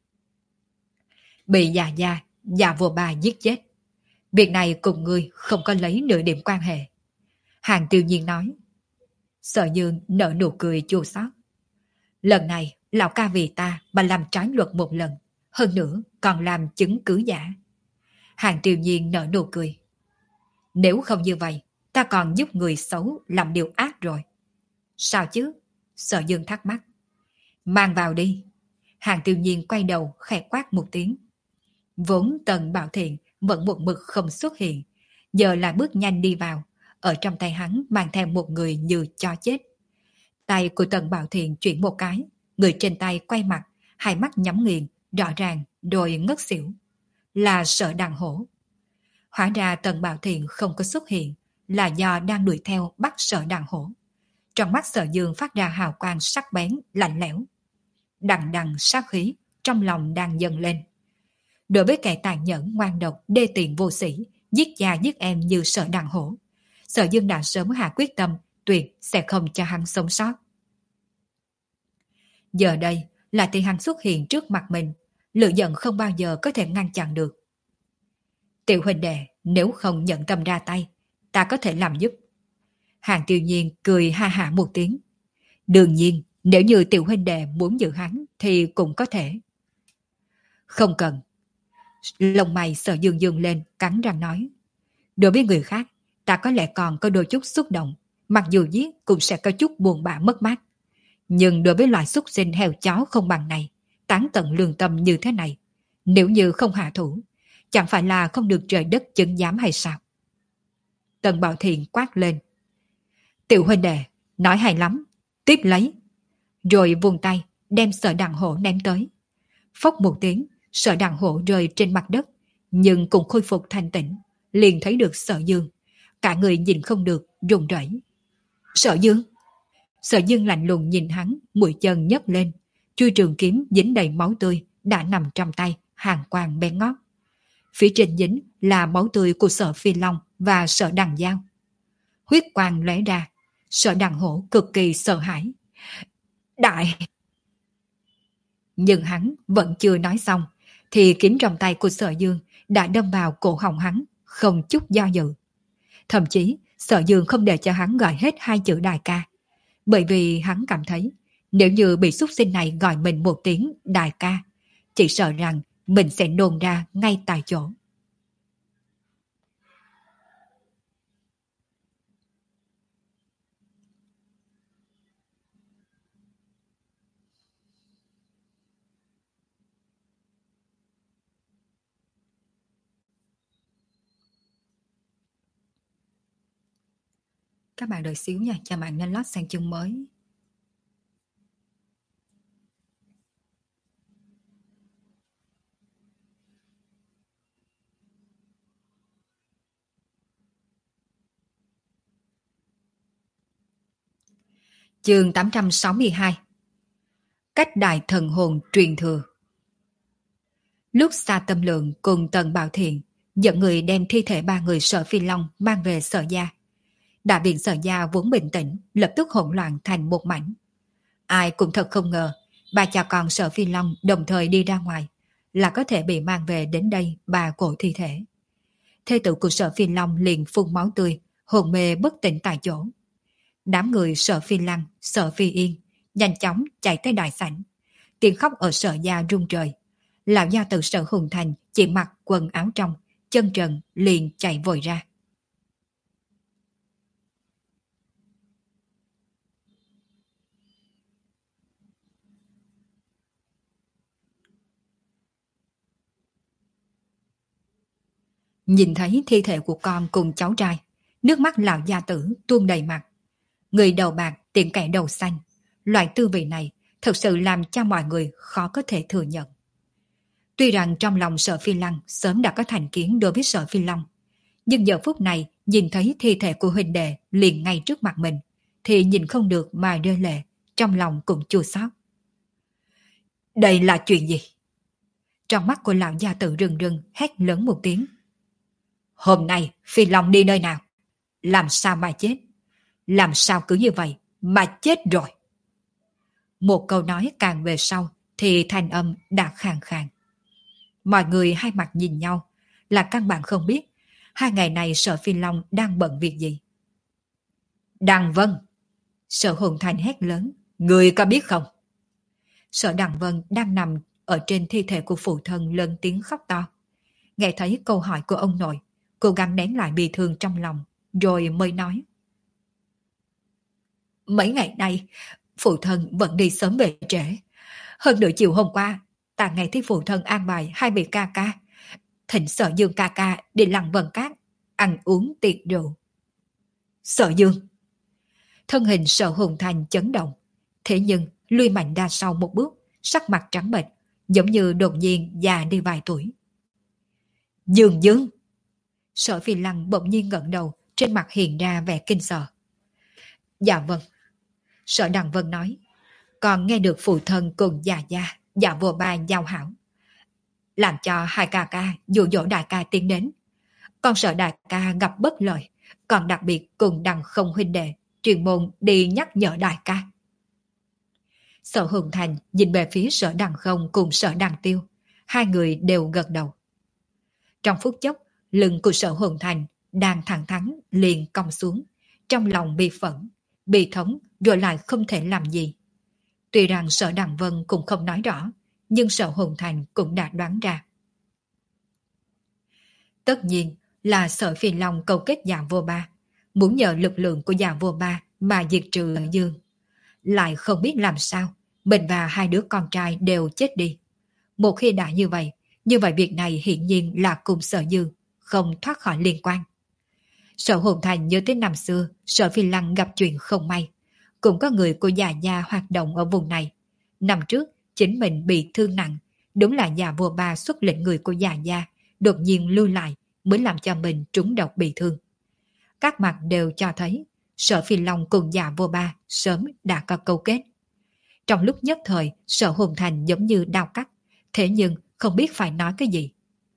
Bị già gia, già vua bà giết chết. Việc này cùng ngươi không có lấy nửa điểm quan hệ. Hàng Tiêu Nhiên nói. Sở Dương nở nụ cười chua xót. Lần này, lão ca vì ta mà làm trái luật một lần, hơn nữa còn làm chứng cứ giả. Hàng Tiêu Nhiên nở nụ cười. Nếu không như vậy, ta còn giúp người xấu làm điều ác rồi. Sao chứ? Sở Dương thắc mắc. Mang vào đi. Hàng Tiêu Nhiên quay đầu khẽ quát một tiếng. Vốn Tần Bảo Thiện vẫn một mực không xuất hiện, giờ lại bước nhanh đi vào, ở trong tay hắn mang theo một người như cho chết. Tay của Tần Bảo Thiện chuyển một cái, người trên tay quay mặt, hai mắt nhắm nghiền, rõ ràng, rồi ngất xỉu. Là Sở Đằng Hổ. Hóa ra Tần Bảo Thiện không có xuất hiện, là do đang đuổi theo bắt Sở Đằng Hổ. Trong mắt Sở Dương phát ra hào quang sắc bén, lạnh lẽo. Đằng đằng sát khí, trong lòng đang dâng lên. Đối với kẻ tàn nhẫn ngoan độc, đê tiện vô sĩ, giết cha giết em như Sở Đằng Hổ, Sở Dương đã sớm hạ quyết tâm, tuyệt sẽ không cho hắn sống sót. Giờ đây là thì hắn xuất hiện trước mặt mình, lửa giận không bao giờ có thể ngăn chặn được. Tiểu huynh đệ, nếu không nhận tâm ra tay, ta có thể làm giúp. Hàng Tiêu Nhiên cười ha hả một tiếng. Đương nhiên, nếu như tiểu huynh đệ muốn giữ hắn thì cũng có thể. Không cần. Lông mày Sở Dương dương lên, cắn răng nói. Đối với người khác, ta có lẽ còn có đôi chút xúc động, mặc dù giết cũng sẽ có chút buồn bã mất mát. Nhưng đối với loại súc sinh heo chó không bằng này, tán tận lương tâm như thế này, nếu như không hạ thủ, chẳng phải là không được trời đất chứng giám hay sao? Tần Bảo Thiện quát lên. Tiểu huynh đệ, nói hay lắm, tiếp lấy. Rồi vùng tay, đem Sở Đằng Hổ ném tới. Phốc một tiếng, Sở Đằng Hổ rơi trên mặt đất, nhưng cũng khôi phục thanh tĩnh, liền thấy được Sở Dương. Cả người nhìn không được, run rẩy. Sở Dương! Sở Dương lạnh lùng nhìn hắn, mũi chân nhấc lên. Chuôi trường kiếm dính đầy máu tươi, đã nằm trong tay, hàn quang bén ngót. Phía trên dính là máu tươi của Sở Phi Long và Sở Đằng Giao. Huyết quang lóe ra, Sở Đằng Hổ cực kỳ sợ hãi. Đại! Nhưng hắn vẫn chưa nói xong, thì kiếm trong tay của Sở Dương đã đâm vào cổ họng hắn, không chút do dự. Thậm chí, Sở Dương không để cho hắn gọi hết hai chữ đại ca. Bởi vì hắn cảm thấy, nếu như bị súc sinh này gọi mình một tiếng đại ca, chỉ sợ rằng mình sẽ nôn ra ngay tại chỗ. Các bạn đợi xíu nha, cho bạn nên lót sang chương mới. Chương tám trăm sáu mươi hai. Cách đại thần hồn truyền thừa. Lúc Sa Tâm Lượng cùng Tần Bảo Thiện dẫn người đem thi thể ba người Sở Phi Long mang về Sở Gia. Đại viện Sở Gia vốn bình tĩnh, lập tức hỗn loạn thành một mảnh. Ai cũng thật không ngờ, ba cha con Sở Phi Long đồng thời đi ra ngoài, là có thể bị mang về đến đây ba cổ thi thể. Thê tử của Sở Phi Long liền phun máu tươi, hồn mê bất tỉnh tại chỗ. Đám người Sở Phi Lăng, Sở Phi Yên nhanh chóng chạy tới đại sảnh. Tiếng khóc ở Sở Gia rung trời. Lão gia từ Sở Hùng Thành chỉ mặc quần áo trong, chân trần liền chạy vội ra. Nhìn thấy thi thể của con cùng cháu trai, Nước mắt lão gia tử tuôn đầy mặt. Người đầu bạc tiện kẻ đầu xanh. Loại tư vị này thực sự làm cho mọi người khó có thể thừa nhận. Tuy rằng trong lòng Sở Phi Lăng sớm đã có thành kiến đối với Sở Phi Long, nhưng giờ phút này nhìn thấy thi thể của huynh đệ liền ngay trước mặt mình, thì nhìn không được mà rơi lệ, trong lòng cũng chua xót. Đây là chuyện gì? Trong mắt của lão gia tử rừng rừng hét lớn một tiếng. Hôm nay Phi Long đi nơi nào? Làm sao mà chết? Làm sao cứ như vậy mà chết rồi? Một câu nói càng về sau thì thanh âm đã khàn khàn. Mọi người hai mặt nhìn nhau, là căn bản không biết hai ngày này Sở Phi Long đang bận việc gì. Đằng Vân! Sở Hồn Thành hét lớn. Người có biết không? Sở Đằng Vân đang nằm ở trên thi thể của phụ thân lớn tiếng khóc to. Nghe thấy câu hỏi của ông nội, cố gắng nén lại bi thương trong lòng, rồi mới nói. Mấy ngày nay, phụ thân vẫn đi sớm về trễ. Hơn nửa chiều hôm qua, ta nghe thấy phụ thân an bài hai vị ca ca, thỉnh Sở Dương ca ca đi Lăng Vân Cát, ăn uống tiệc rượu. Sở Dương! Thân hình Sở Hồn Thành chấn động, thế nhưng lui mạnh ra sau một bước, sắc mặt trắng bệch, giống như đột nhiên già đi vài tuổi. Dương Dương! Sở Phi Lăng bỗng nhiên ngẩng đầu, trên mặt hiện ra vẻ kinh sợ. Dạ vâng. Sở Đằng Vân nói, còn nghe được phụ thân cùng già gia, dạ vô ba giao hảo, làm cho hai ca ca dụ dỗ đại ca tiến đến. Con sợ đại ca gặp bất lợi, còn đặc biệt cùng Đằng Không huynh đệ chuyên môn đi nhắc nhở đại ca. Sở Hùng Thành nhìn về phía Sở Đằng Không cùng Sở Đằng Tiêu, hai người đều gật đầu. Trong phút chốc, lưng của Sở Hùng Thành đang thẳng thắn liền cong xuống, trong lòng bị phẫn, bị thống rồi lại không thể làm gì. Tuy rằng Sở Đằng Vân cũng không nói rõ, nhưng Sở Hùng Thành cũng đã đoán ra. Tất nhiên là Sở Phi Long câu kết Dạ Vô Ba, muốn nhờ lực lượng của Dạ Vô Ba mà diệt trừ Sở Dương. Lại không biết làm sao, mình và hai đứa con trai đều chết đi. Một khi đã như vậy, như vậy việc này hiển nhiên là cùng Sở Dương, không thoát khỏi liên quan. Sở Hồn Thành nhớ tới năm xưa, Sở Phi Lăng gặp chuyện không may. Cũng có người của già gia hoạt động ở vùng này. Năm trước, chính mình bị thương nặng, đúng là Dạ Vô Ba xuất lệnh người của già gia, đột nhiên lưu lại mới làm cho mình trúng độc bị thương. Các mặt đều cho thấy, Sở Phi Long cùng Dạ Vô Ba sớm đã có câu kết. Trong lúc nhất thời, Sở Hồn Thành giống như đau cắt, thế nhưng không biết phải nói cái gì.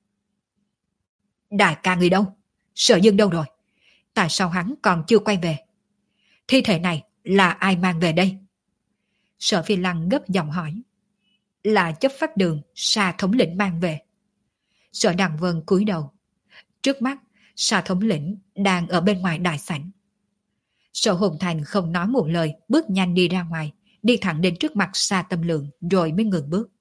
Đại ca người đâu? Sở Dương đâu rồi? Tại sao hắn còn chưa quay về? Thi thể này là ai mang về đây? Sở Phi Lăng gấp giọng hỏi. Là chấp pháp đường Sa thống lĩnh mang về. Sở Đằng Vân cúi đầu. Trước mắt, Sa thống lĩnh đang ở bên ngoài đại sảnh. Sở Hồn Thành không nói một lời, bước nhanh đi ra ngoài, đi thẳng đến trước mặt Sa Tâm Lượng rồi mới ngừng bước.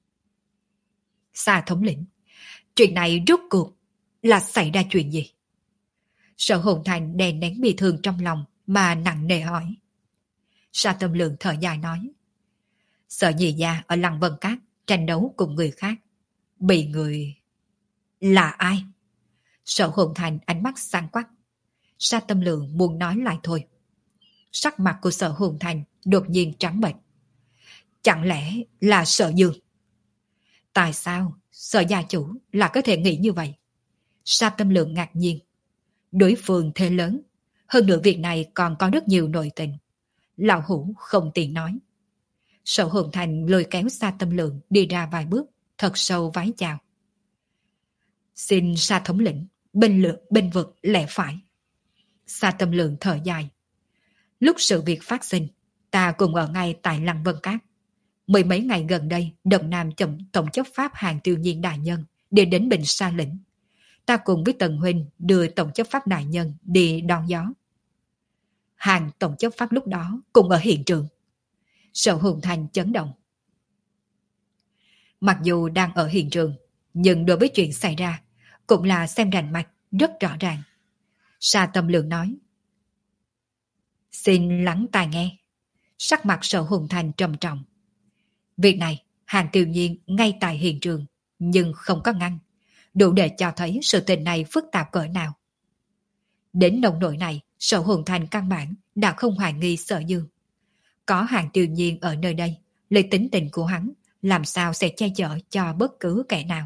Sa thống lĩnh, chuyện này rốt cuộc là xảy ra chuyện gì? Sở Hồn Thành đè nén bị thương trong lòng mà nặng nề hỏi. Sa Tâm Lượng thở dài nói. Sở nhị gia ở Lăng Vân Cát tranh đấu cùng người khác. Bị người... Là ai? Sở Hồn Thành ánh mắt sáng quắc. Sa Tâm Lượng muốn nói lại thôi. Sắc mặt của Sở Hồn Thành đột nhiên trắng bệch. Chẳng lẽ là Sở Dương? Tại sao Sở gia chủ là có thể nghĩ như vậy? Sa Tâm Lượng ngạc nhiên. Đối phương thế lớn, hơn nữa việc này còn có rất nhiều nội tình. Lão hủ không tiện nói. Sở Hồn Thành lôi kéo Sa Tâm Lượng đi ra vài bước, thật sâu vái chào. Xin Sa thống lĩnh, bên lượng bên vực lẽ phải. Sa Tâm Lượng thở dài. Lúc sự việc phát sinh, ta cùng ở ngay tại Lăng Vân Cát. Mười mấy ngày gần đây, Đồng Nam chậm tổng chấp pháp Hàng Tiêu Nhiên đại nhân đi đến Bình Sa lĩnh. Ta cùng với Tần Huynh đưa tổng chấp pháp đại nhân đi đón gió. Hàng tổng chấp pháp lúc đó cùng ở hiện trường. Sở Hồn Thành chấn động. Mặc dù đang ở hiện trường, nhưng đối với chuyện xảy ra, cũng là xem rành mạch, rất rõ ràng. Sa Tâm Lượng nói. Xin lắng tai nghe. Sắc mặt Sở Hồn Thành trầm trọng. Việc này, Hàng Tiêu Nhiên ngay tại hiện trường, nhưng không có ngăn. Đủ để cho thấy sự tình này phức tạp cỡ nào. Đến nông nỗi này, Sở Hồn Thành căn bản đã không hoài nghi Sở Dương. Có Hàng Tiêu Nhiên ở nơi đây, lấy tính tình của hắn, làm sao sẽ che chở cho bất cứ kẻ nào.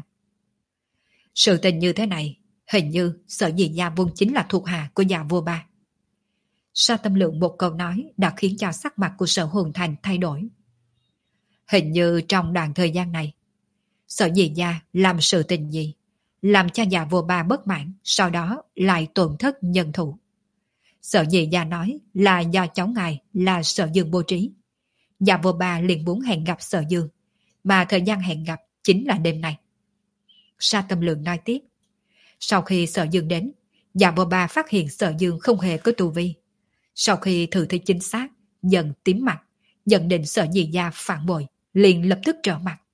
Sự tình như thế này, hình như Sở Nhị Gia vốn chính là thuộc hạ của nhà vua Ba. Sa Tâm Lượng một câu nói đã khiến cho sắc mặt của Sở Hồn Thành thay đổi. Hình như trong đoạn thời gian này, Sở Nhị Gia làm sự tình gì, làm cho nhà vua Ba bất mãn, sau đó lại tổn thất nhân thủ. Sở Nhị Gia nói là do cháu ngài là Sở Dương bố trí. Nhà vua Ba liền muốn hẹn gặp Sở Dương, mà thời gian hẹn gặp chính là đêm nay. Sa Tâm Lượng nói tiếp. Sau khi Sở Dương đến, nhà vua Ba phát hiện Sở Dương không hề có tu vi. Sau khi thử thi chính xác, dần tím mặt, nhận định Sở Nhị Gia phản bội, liền lập tức trở mặt.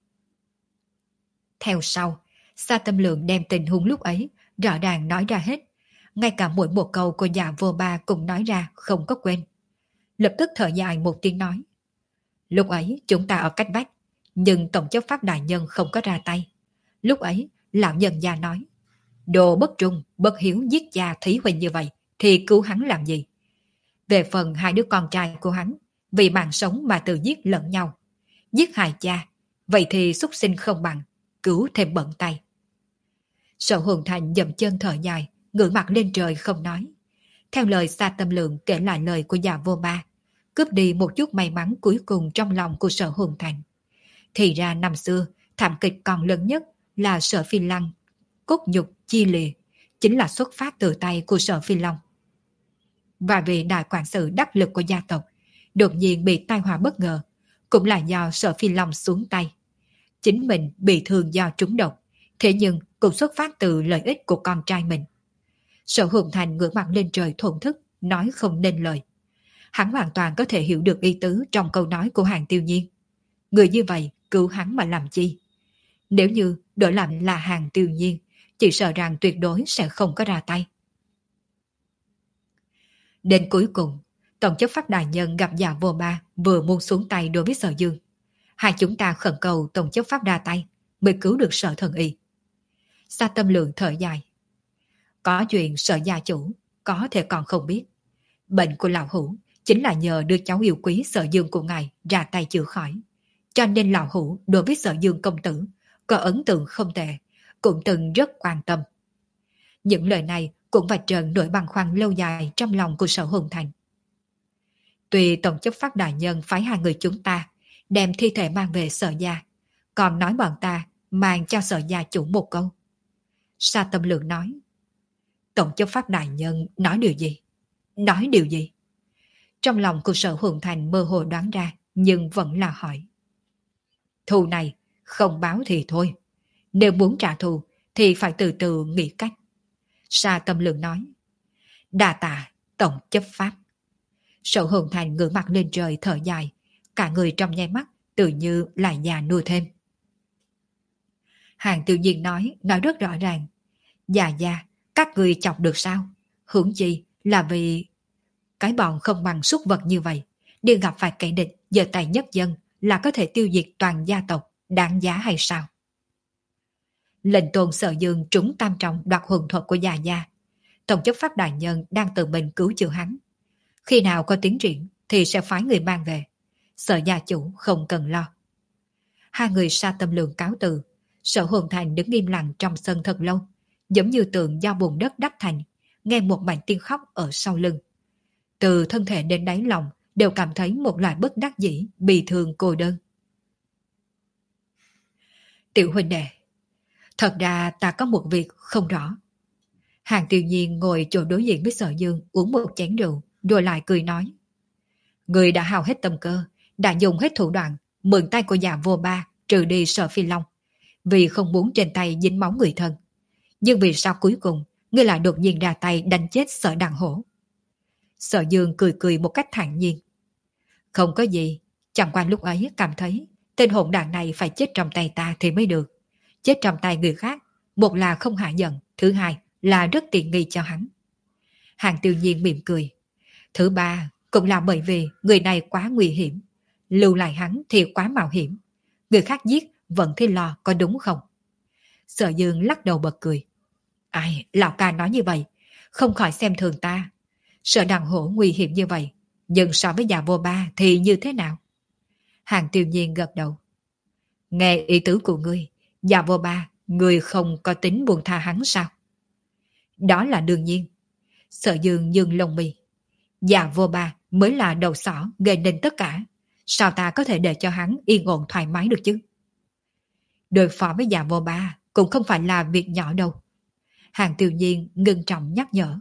Theo sau, Sa Tâm Lượng đem tình huống lúc ấy rõ ràng nói ra hết, ngay cả mỗi một câu của nhà vua Ba cũng nói ra không có quên. Lập tức thở dài một tiếng nói. Lúc ấy chúng ta ở cách vách, nhưng tổng chấp pháp đại nhân không có ra tay. Lúc ấy, lão nhân gia nói, đồ bất trung, bất hiếu giết cha thí huynh như vậy, thì cứu hắn làm gì? Về phần hai đứa con trai của hắn, vì mạng sống mà tự giết lẫn nhau. Giết hại cha, vậy thì xúc sinh không bằng, cứu thêm bận tay. Sở Hồn Thành dậm chân thở dài, ngửa mặt lên trời không nói. Theo lời Sa Tâm Lượng kể lại lời của nhà vô Ba, cướp đi một chút may mắn cuối cùng trong lòng của Sở Hồn Thành. Thì ra năm xưa, thảm kịch còn lớn nhất là Sở Phi Lăng, cốt nhục chi lìa, chính là xuất phát từ tay của Sở Phi Long. Và vì đại quản sự đắc lực của gia tộc, đột nhiên bị tai họa bất ngờ, cũng là do Sở Phi Long xuống tay. Chính mình bị thương do trúng độc, thế nhưng cũng xuất phát từ lợi ích của con trai mình. Sở Hồn Thành ngửa mặt lên trời thổn thức, nói không nên lời. Hắn hoàn toàn có thể hiểu được ý tứ trong câu nói của Hàng Tiêu Nhiên. Người như vậy cứu hắn mà làm chi? Nếu như đổi làm là Hàng Tiêu Nhiên, chỉ sợ rằng tuyệt đối sẽ không có ra tay. Đến cuối cùng, tổng chấp pháp đại nhân gặp nhà vô Ba vừa muốn xuống tay đối với Sở Dương. Hai chúng ta khẩn cầu tổng chấp pháp ra tay mới cứu được Sở Thần Y. Sa Tâm Lượng thở dài. Có chuyện Sở gia chủ có thể còn không biết. Bệnh của lão hủ chính là nhờ đưa cháu yêu quý Sở Dương của ngài ra tay chữa khỏi. Cho nên lão hủ đối với Sở Dương công tử có ấn tượng không tệ, cũng từng rất quan tâm. Những lời này cũng vạch trần nỗi băn khoăn lâu dài trong lòng của Sở Hồn Thành. Tuy tổng chấp pháp đại nhân phái hai người chúng ta đem thi thể mang về Sở gia, còn nói bọn ta mang cho Sở gia chủ một câu. Sa Tâm Lượng nói. Tổng chấp pháp đại nhân nói điều gì? Nói điều gì? Trong lòng của Sở Hồn Thành mơ hồ đoán ra, nhưng vẫn là hỏi. Thù này không báo thì thôi. Nếu muốn trả thù thì phải từ từ nghĩ cách. Sa Tâm Lượng nói. Đa tạ tổng chấp pháp. Sở Hồn Thành ngửa mặt lên trời thở dài, cả người trong nháy mắt tự như lại già nuôi thêm. Hàng Tiêu Nhiên nói, nói rất rõ ràng. Già già, các người chọc được sao? Hưởng chi là vì cái bọn không bằng súc vật như vậy, đi gặp phải kẻ địch giơ tay nhất dân là có thể tiêu diệt toàn gia tộc, đáng giá hay sao? Lệnh tôn Sở Dương trúng tam trọng đoạt hồn thuật của già gia. Tổng chấp pháp đại nhân đang tự mình cứu chữa hắn. Khi nào có tiến triển thì sẽ phái người mang về. Sở gia chủ không cần lo. Hai người Sa Tâm Lượng cáo từ. Sở Hồn Thành đứng im lặng trong sân thật lâu, giống như tượng do bùn đất đắp thành, nghe một mảnh tiếng khóc ở sau lưng. Từ thân thể đến đáy lòng đều cảm thấy một loại bất đắc dĩ, bi thương cô đơn. Tiểu huynh đệ, thật ra ta có một việc không rõ. Hàng Tiêu Nhiên ngồi chỗ đối diện với Sở Dương uống một chén rượu, rồi lại cười nói. Người đã hao hết tâm cơ, đã dùng hết thủ đoạn, mượn tay của nhà vô Ba trừ đi Sở Phi Long, vì không muốn trên tay dính máu người thân. Nhưng vì sao cuối cùng ngươi lại đột nhiên ra tay đánh chết Sở Đằng Hổ? Sở Dương cười cười một cách thản nhiên. Không có gì, chẳng qua lúc ấy cảm thấy tên hỗn đàn này phải chết trong tay ta thì mới được. Chết trong tay người khác, một là không hạ giận, thứ hai là rất tiện nghi cho hắn. Hàng Tiêu Nhiên mỉm cười. Thứ ba cũng là bởi vì người này quá nguy hiểm. Lưu lại hắn thì quá mạo hiểm. Người khác giết vẫn thấy lo, có đúng không? Sở Dương lắc đầu bật cười. Ai, lão ca nói như vậy, không khỏi xem thường ta. Sở Đằng Hổ nguy hiểm như vậy, nhưng so với già vô ba thì như thế nào? Hàng Tiêu Nhiên gật đầu. Nghe ý tứ của ngươi, già vô ba, ngươi không có tính buông tha hắn sao? Đó là đương nhiên. Sở Dương dương lông mi. Già vô ba mới là đầu sỏ gây nên tất cả. Sao ta có thể để cho hắn yên ổn thoải mái được chứ? Đối phó với già vô ba cũng không phải là việc nhỏ đâu. Hàng Tiêu Nhiên ngưng trọng nhắc nhở.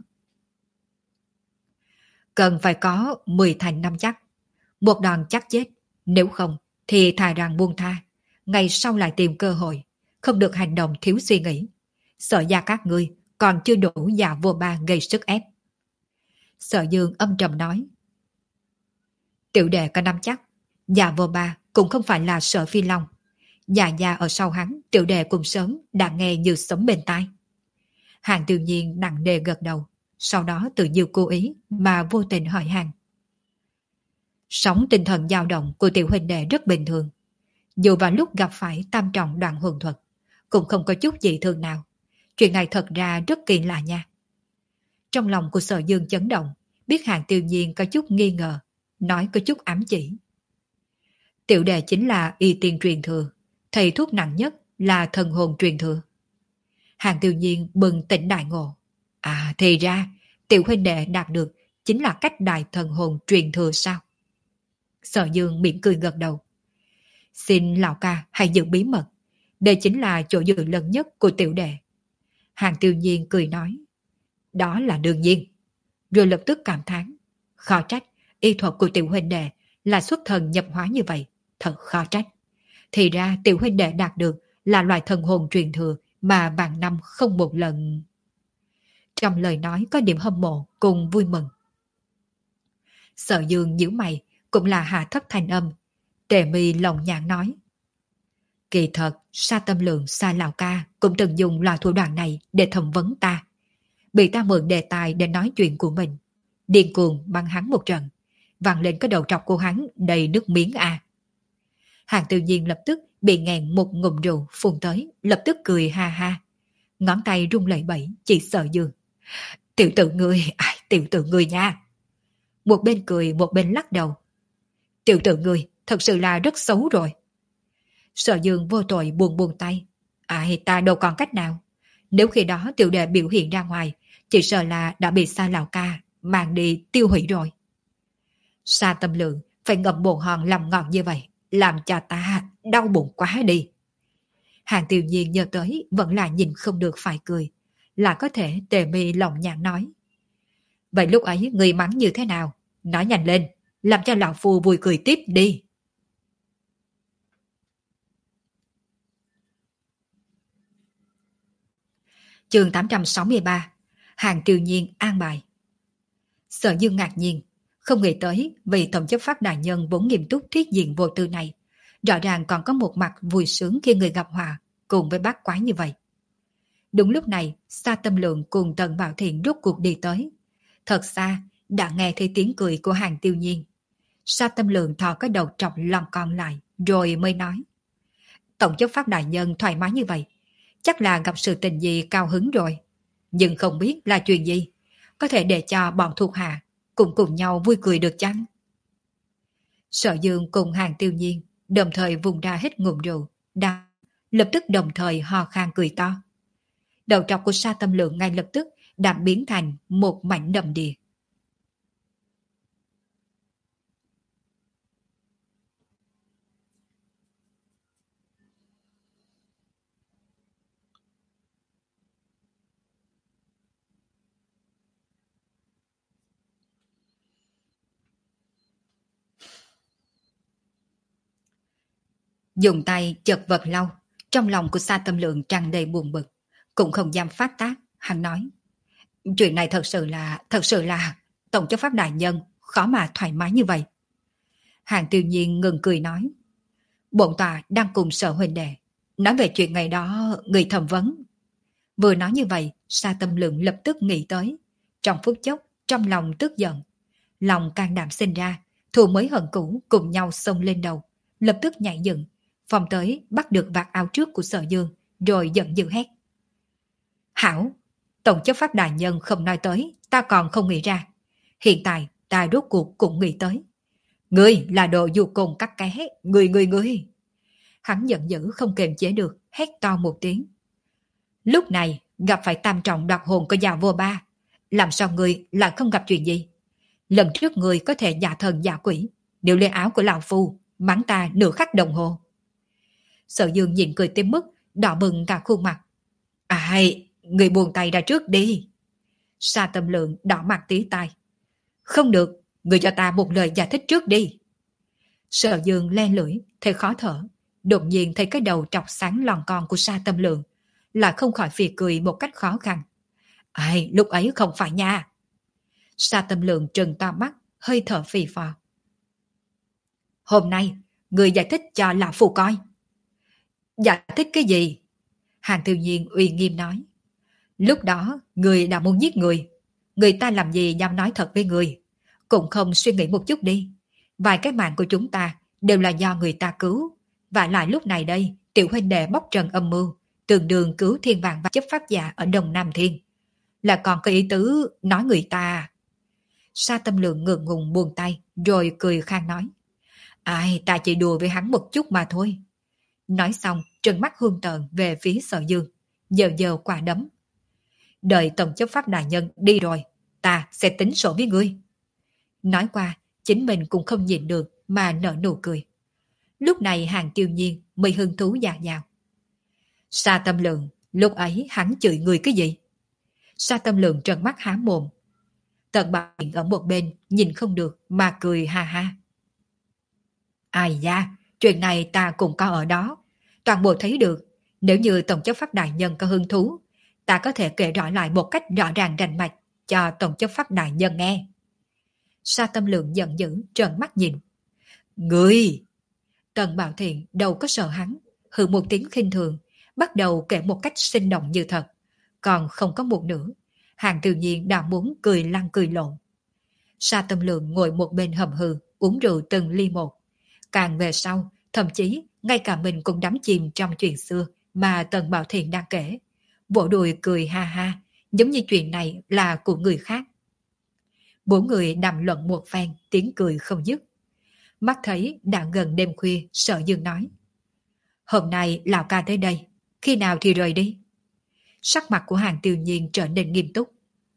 Cần phải có mười thành năm chắc. Một đòn chắc chết. Nếu không thì thà rằng buông tha. Ngày sau lại tìm cơ hội. Không được hành động thiếu suy nghĩ. Sợ ra các ngươi còn chưa đủ già vô ba gây sức ép. Sở Dương âm trầm nói. Tiểu đệ có nắm chắc. Già vô ba cũng không phải là Sở Phi Long. Già già ở sau hắn, tiểu đệ cùng sớm đã nghe như sống bên tai. Hàng Tiêu Nhiên nặng nề gật đầu. Sau đó tự nhiêu cố ý mà vô tình hỏi hàng. Sống tinh thần dao động của tiểu huynh đệ rất bình thường. Dù vào lúc gặp phải tam trọng đoạn hồn thuật, cũng không có chút gì thường nào. Chuyện này thật ra rất kỳ lạ nha. Trong lòng của Sở Dương chấn động, biết Hàng Tiêu Nhiên có chút nghi ngờ, nói có chút ám chỉ. Tiểu đệ chính là y tiên truyền thừa, thầy thuốc nặng nhất là thần hồn truyền thừa. Hàng Tiêu Nhiên bừng tỉnh đại ngộ. À thì ra, tiểu huynh đệ đạt được chính là cách đại thần hồn truyền thừa sao? Sở Dương mỉm cười gật đầu. Xin lão ca hãy giữ bí mật. Đây chính là chỗ dựa lớn nhất của tiểu đệ. Hàng Tiêu Nhiên cười nói. Đó là đương nhiên. Rồi lập tức cảm thán. Khó trách, y thuật của tiểu huynh đệ là xuất thần nhập hóa như vậy. Thật khó trách. Thì ra tiểu huynh đệ đạt được là loại thần hồn truyền thừa mà vạn năm không một lần. Trong lời nói có điểm hâm mộ cùng vui mừng. Sở Dương nhíu mày cũng là hạ thấp thanh âm. Tề mi lòng nhạn nói. Kỳ thật, Sa Tâm Lượng, Sa Lão Ca cũng từng dùng loại thủ đoạn này để thẩm vấn ta. Bị ta mượn đề tài để nói chuyện của mình. Điên cuồng bắn hắn một trận. Vang lên cái đầu trọc của hắn đầy nước miếng à. Hàng Tiêu Nhiên lập tức bị nghẹn một ngụm rượu phun tới, lập tức cười ha ha. Ngón tay rung lẩy bẩy chỉ Sở Dương. Tiểu tử ngươi, ai tiểu tử ngươi nha. Một bên cười một bên lắc đầu. Tiểu tử ngươi thật sự là rất xấu rồi. Sở Dương vô tội buông buông tay. Ai ta đâu còn cách nào. Nếu khi đó tiểu đệ biểu hiện ra ngoài, chỉ sợ là đã bị Sa Lão Ca mang đi tiêu hủy rồi. Sa Tâm Lượng phải ngậm bồ hòn làm ngọt như vậy, làm cho ta đau bụng quá đi. Hàng Tiêu Nhiên nhớ tới vẫn là nhìn không được phải cười, là có thể Tề mi lòng nhạn nói. Vậy lúc ấy người mắng như thế nào? Nói nhanh lên, làm cho lão phu vui cười tiếp đi. Chương tám trăm sáu mươi ba. Hàng Tiêu Nhiên an bài. Sở Dương ngạc nhiên, không nghĩ tới vì tổng chấp pháp đại nhân vốn nghiêm túc thiết diện vô tư này, rõ ràng còn có một mặt vui sướng khi người gặp họa cùng với bác quái như vậy. Đúng lúc này, Sa Tâm Lượng cùng Tần Bảo Thiện rút cuộc đi tới. Thật xa, đã nghe thấy tiếng cười của Hàng Tiêu Nhiên. Sa Tâm Lượng thò cái đầu trọc lon con lại, rồi mới nói. Tổng chấp pháp đại nhân thoải mái như vậy, chắc là gặp sự tình gì cao hứng rồi. Nhưng không biết là chuyện gì, có thể để cho bọn thuộc hạ cùng cùng nhau vui cười được chăng? Sở Dương cùng Hàng Tiêu Nhiên đồng thời vùng ra hết ngụm rượu, đã lập tức đồng thời ho khan cười to. Đầu trọc của Sa Tâm Lượng ngay lập tức đã biến thành một mảnh đầm đìa. Dùng tay chật vật lau, trong lòng của Sa Tâm Lượng tràn đầy buồn bực, cũng không dám phát tác, hắn nói. Chuyện này thật sự là, thật sự là, tổng chấp pháp đại nhân khó mà thoải mái như vậy. Hàng Tiêu Nhiên ngừng cười nói. Bổn tòa đang cùng Sở huynh đệ nói về chuyện ngày đó người thẩm vấn. Vừa nói như vậy, Sa Tâm Lượng lập tức nghĩ tới. Trong phút chốc, trong lòng tức giận. Lòng can đảm sinh ra, thù mới hận cũ cùng nhau xông lên đầu, lập tức nhảy dựng, phòng tới bắt được vạt áo trước của Sở Dương, rồi giận dữ hét. Hảo! Tổng chấp pháp đại nhân không nói tới, ta còn không nghĩ ra. Hiện tại, ta rốt cuộc cũng nghĩ tới. Ngươi là đồ du côn cắt ké, ngươi ngươi ngươi. Hắn giận dữ không kềm chế được, hét to một tiếng. Lúc này, gặp phải tam trọng đoạt hồn của già vô ba. Làm sao ngươi lại không gặp chuyện gì? Lần trước ngươi có thể giả thần giả quỷ, đều lên áo của lão phu, mắng ta nửa khắc đồng hồ. Sở Dương nhìn cười tới mức đỏ bừng cả khuôn mặt. Ai, người buông tay ra trước đi. Sa Tâm Lượng đỏ mặt tí tai. Không được, người cho ta một lời giải thích trước đi. Sở Dương le lưỡi, thấy khó thở. Đột nhiên thấy cái đầu trọc sáng lòn con của Sa Tâm Lượng, là không khỏi phì cười một cách khó khăn. Ai, lúc ấy không phải nha. Sa Tâm Lượng trừng to mắt, hơi thở phì phò. Hôm nay, người giải thích cho lão phu coi. Giải thích cái gì? Hàng Tiêu Nhiên uy nghiêm nói. Lúc đó, người đã muốn giết người. Người ta làm gì dám nói thật với người. Cũng không suy nghĩ một chút đi. Vài cái mạng của chúng ta đều là do người ta cứu. Và lại lúc này đây, tiểu huynh đệ bóc trần âm mưu, tương đương cứu thiên vàng và chấp pháp giả ở Đông Nam Thiên. Là còn có ý tứ nói người ta. Sa Tâm Lượng ngượng ngùng buông tay, rồi cười khang nói. Ai, ta chỉ đùa với hắn một chút mà thôi. Nói xong, trừng mắt hung tợn về phía Sở Dương, giờ giờ quả đấm. Đợi tổng chấp pháp đại nhân đi rồi, ta sẽ tính sổ với ngươi. Nói qua, chính mình cũng không nhịn được mà nở nụ cười. Lúc này Hàng Tiêu Nhiên mới hứng thú dạt dào. Sa Tâm Lượng, lúc ấy hắn chửi người cái gì? Sa Tâm Lượng trợn mắt há mồm. Tần Bảo Thiện ở một bên nhìn không được mà cười ha ha. Ai da, chuyện này ta cũng có ở đó. Toàn bộ thấy được, nếu như tổng chấp pháp đại nhân có hứng thú, ta có thể kể rõ lại một cách rõ ràng rành mạch cho tổng chấp pháp đại nhân nghe. Sa Tâm Lượng giận dữ trợn mắt nhìn. Ngươi! Tần Bảo Thiện đâu có sợ hắn, hừ một tiếng khinh thường, bắt đầu kể một cách sinh động như thật. Còn không có một nửa, Hàng Tiêu Nhiên đã muốn cười lăn cười lộn. Sa Tâm Lượng ngồi một bên hầm hừ, uống rượu từng ly một. Càng về sau, thậm chí ngay cả mình cũng đắm chìm trong chuyện xưa mà Tần Bảo Thiện đang kể. Vỗ đùi cười ha ha, giống như chuyện này là của người khác. Bốn người đàm luận một phen, tiếng cười không dứt. Mắt thấy đã gần đêm khuya, Sở Dương nói. Hôm nay Lão ca tới đây, khi nào thì rời đi? Sắc mặt của Hàng Tiêu Nhiên trở nên nghiêm túc.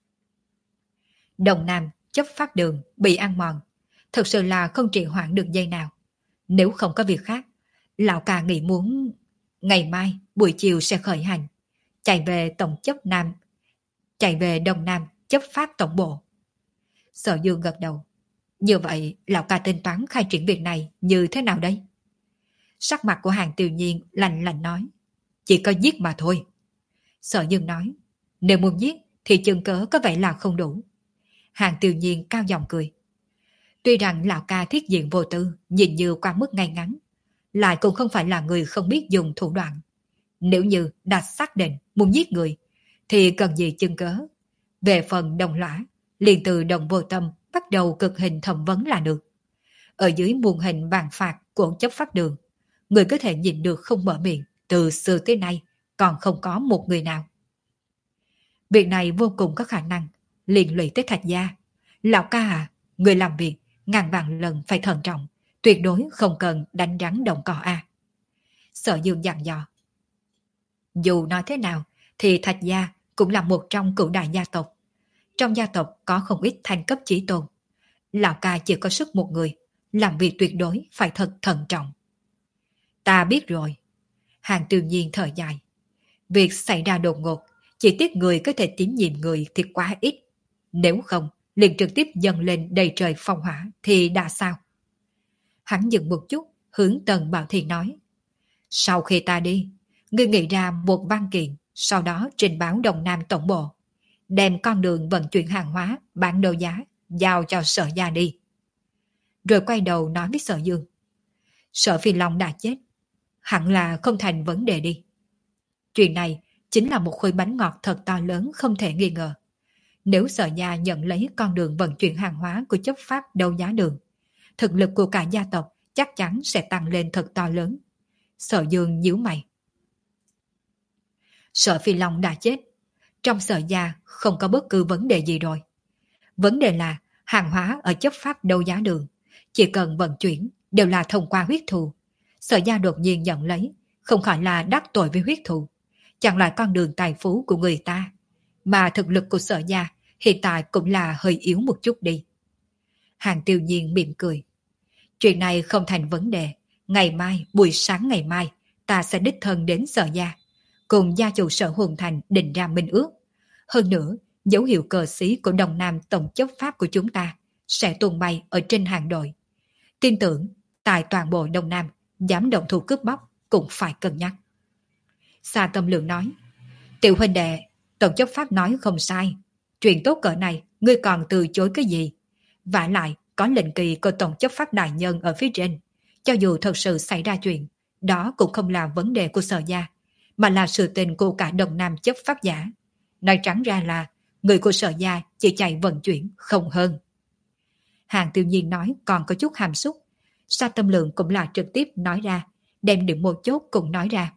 Đồng Nam chấp pháp đường bị ăn mòn, thật sự là không trì hoãn được giây nào. Nếu không có việc khác, Lão ca nghĩ muốn ngày mai buổi chiều sẽ khởi hành, chạy về tổng chấp Nam, chạy về Đông Nam chấp pháp tổng bộ. Sở Dương gật đầu. Như vậy, Lão ca tính toán khai triển việc này như thế nào đây? Sắc mặt của Hàng Tiêu Nhiên lạnh lạnh nói. Chỉ có giết mà thôi. Sở Dương nói. Nếu muốn giết thì chừng cớ có vẻ là không đủ. Hàng Tiêu Nhiên cao giọng cười. Tuy rằng Lão ca thiết diện vô tư, nhìn như quá mức ngay ngắn, lại cũng không phải là người không biết dùng thủ đoạn. Nếu như đã xác định muốn giết người, thì cần gì chừng cớ. Về phần đồng lõa, liền từ đồng vô tâm bắt đầu cực hình thẩm vấn là được. Ở dưới muôn hình vàng phạt của chấp pháp đường, người có thể nhìn được không mở miệng, từ xưa tới nay còn không có một người nào. Việc này vô cùng có khả năng liên lụy tới Thạch gia. Lão ca à, người làm việc ngàn vạn lần phải thận trọng, tuyệt đối không cần đánh rắn động cỏ a. À. Sở Dương dặn dò. Dù nói thế nào thì Thạch gia cũng là một trong cửu đại gia tộc. Trong gia tộc có không ít thanh cấp chí tôn. Lão ca chỉ có sức một người, làm việc tuyệt đối phải thật thận trọng. Ta biết rồi. Hàng Tiêu Nhiên thở dài. Việc xảy ra đột ngột, chỉ tiếc người có thể tín nhiệm người thì quá ít. Nếu không, liền trực tiếp dâng lên đầy trời phong hỏa thì đã sao? Hắn dừng một chút, hướng Tần Bảo Thiện nói. Sau khi ta đi, ngươi nghĩ ra một văn kiện, sau đó trình báo Đông Nam tổng bộ, đem con đường vận chuyển hàng hóa, bán đấu giá, giao cho Sở gia đi. Rồi quay đầu nói với Sở Dương. Sở Phi Long đã chết, hẳn là không thành vấn đề đi. Chuyện này chính là một khối bánh ngọt thật to lớn không thể nghi ngờ. Nếu Sở gia nhận lấy con đường vận chuyển hàng hóa của chấp pháp đấu giá đường, thực lực của cả gia tộc chắc chắn sẽ tăng lên thật to lớn. Sở Dương nhíu mày. Sở Phi Long đã chết, trong Sở gia không có bất cứ vấn đề gì rồi. Vấn đề là hàng hóa ở chấp pháp đấu giá đường, chỉ cần vận chuyển đều là thông qua huyết thù. Sở gia đột nhiên nhận lấy, không phải là đắc tội với huyết thù, chẳng lại con đường tài phú của người ta, mà thực lực của Sở gia hiện tại cũng là hơi yếu một chút đi. Hàng Tiêu Nhiên mỉm cười. Chuyện này không thành vấn đề, ngày mai, buổi sáng ngày mai, ta sẽ đích thân đến Sở gia, cùng gia chủ Sở Hồn Thành định ra minh ước. Hơn nữa, dấu hiệu cờ xí của Đông Nam tổng chấp pháp của chúng ta sẽ tung bay ở trên hàng đội. Tin tưởng, tại toàn bộ Đông Nam, dám động thủ cướp bóc cũng phải cân nhắc. Sa Tâm Lượng nói, tiểu huynh đệ, tổng chấp pháp nói không sai. Chuyện tốt cỡ này, ngươi còn từ chối cái gì? Vả lại, có lệnh kỳ của tổng chấp pháp đại nhân ở phía trên. Cho dù thật sự xảy ra chuyện, đó cũng không là vấn đề của Sở gia, mà là sự tình của cả Đông Nam chấp pháp giả. Nói trắng ra là người của Sở gia chỉ chạy vận chuyển không hơn. Hàng Tiêu Nhiên nói còn có chút hàm xúc. Sa Tâm Lượng cũng là trực tiếp nói ra, đem điểm một chốt cũng nói ra.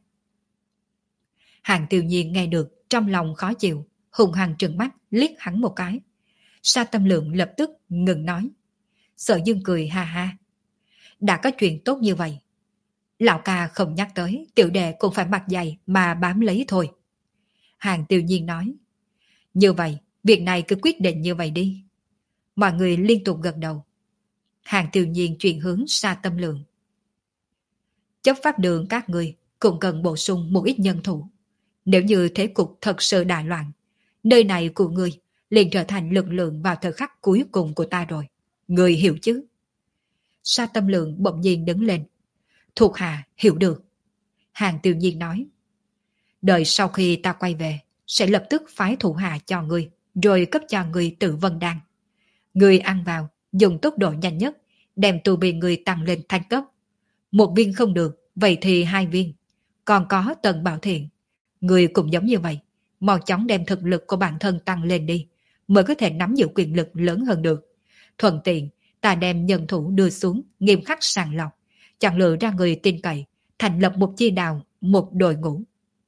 Hàng Tiêu Nhiên nghe được trong lòng khó chịu, hùng hăng trừng mắt liếc hắn một cái. Sa Tâm Lượng lập tức ngừng nói. Sở Dương cười ha ha. Đã có chuyện tốt như vậy, lão ca không nhắc tới, tiểu đệ cũng phải mặt dày mà bám lấy thôi. Hàng Tiêu Nhiên nói. Như vậy, việc này cứ quyết định như vậy đi. Mọi người liên tục gật đầu. Hàng Tiêu Nhiên chuyển hướng Sa Tâm Lượng. Chấp pháp đường các người cũng cần bổ sung một ít nhân thủ. Nếu như thế cục thật sự đại loạn, nơi này của ngươi liền trở thành lực lượng vào thời khắc cuối cùng của ta rồi. Ngươi hiểu chứ? Sa Tâm Lượng bỗng nhiên đứng lên. Thuộc hạ hiểu được. Hàng Tiêu Nhiên nói. Đợi sau khi ta quay về, sẽ lập tức phái thủ hạ cho ngươi, rồi cấp cho ngươi Tử Vân Đan. Ngươi ăn vào, dùng tốc độ nhanh nhất, đem tu vi ngươi tăng lên thanh cấp. Một viên không được, vậy thì hai viên. Còn có Tần Bảo Thiện. Ngươi cũng giống như vậy, mau chóng đem thực lực của bản thân tăng lên đi, mới có thể nắm giữ quyền lực lớn hơn được. Thuận tiện, ta đem nhân thủ đưa xuống, nghiêm khắc sàng lọc, chọn lựa ra người tin cậy, thành lập một chi đạo, một đội ngũ.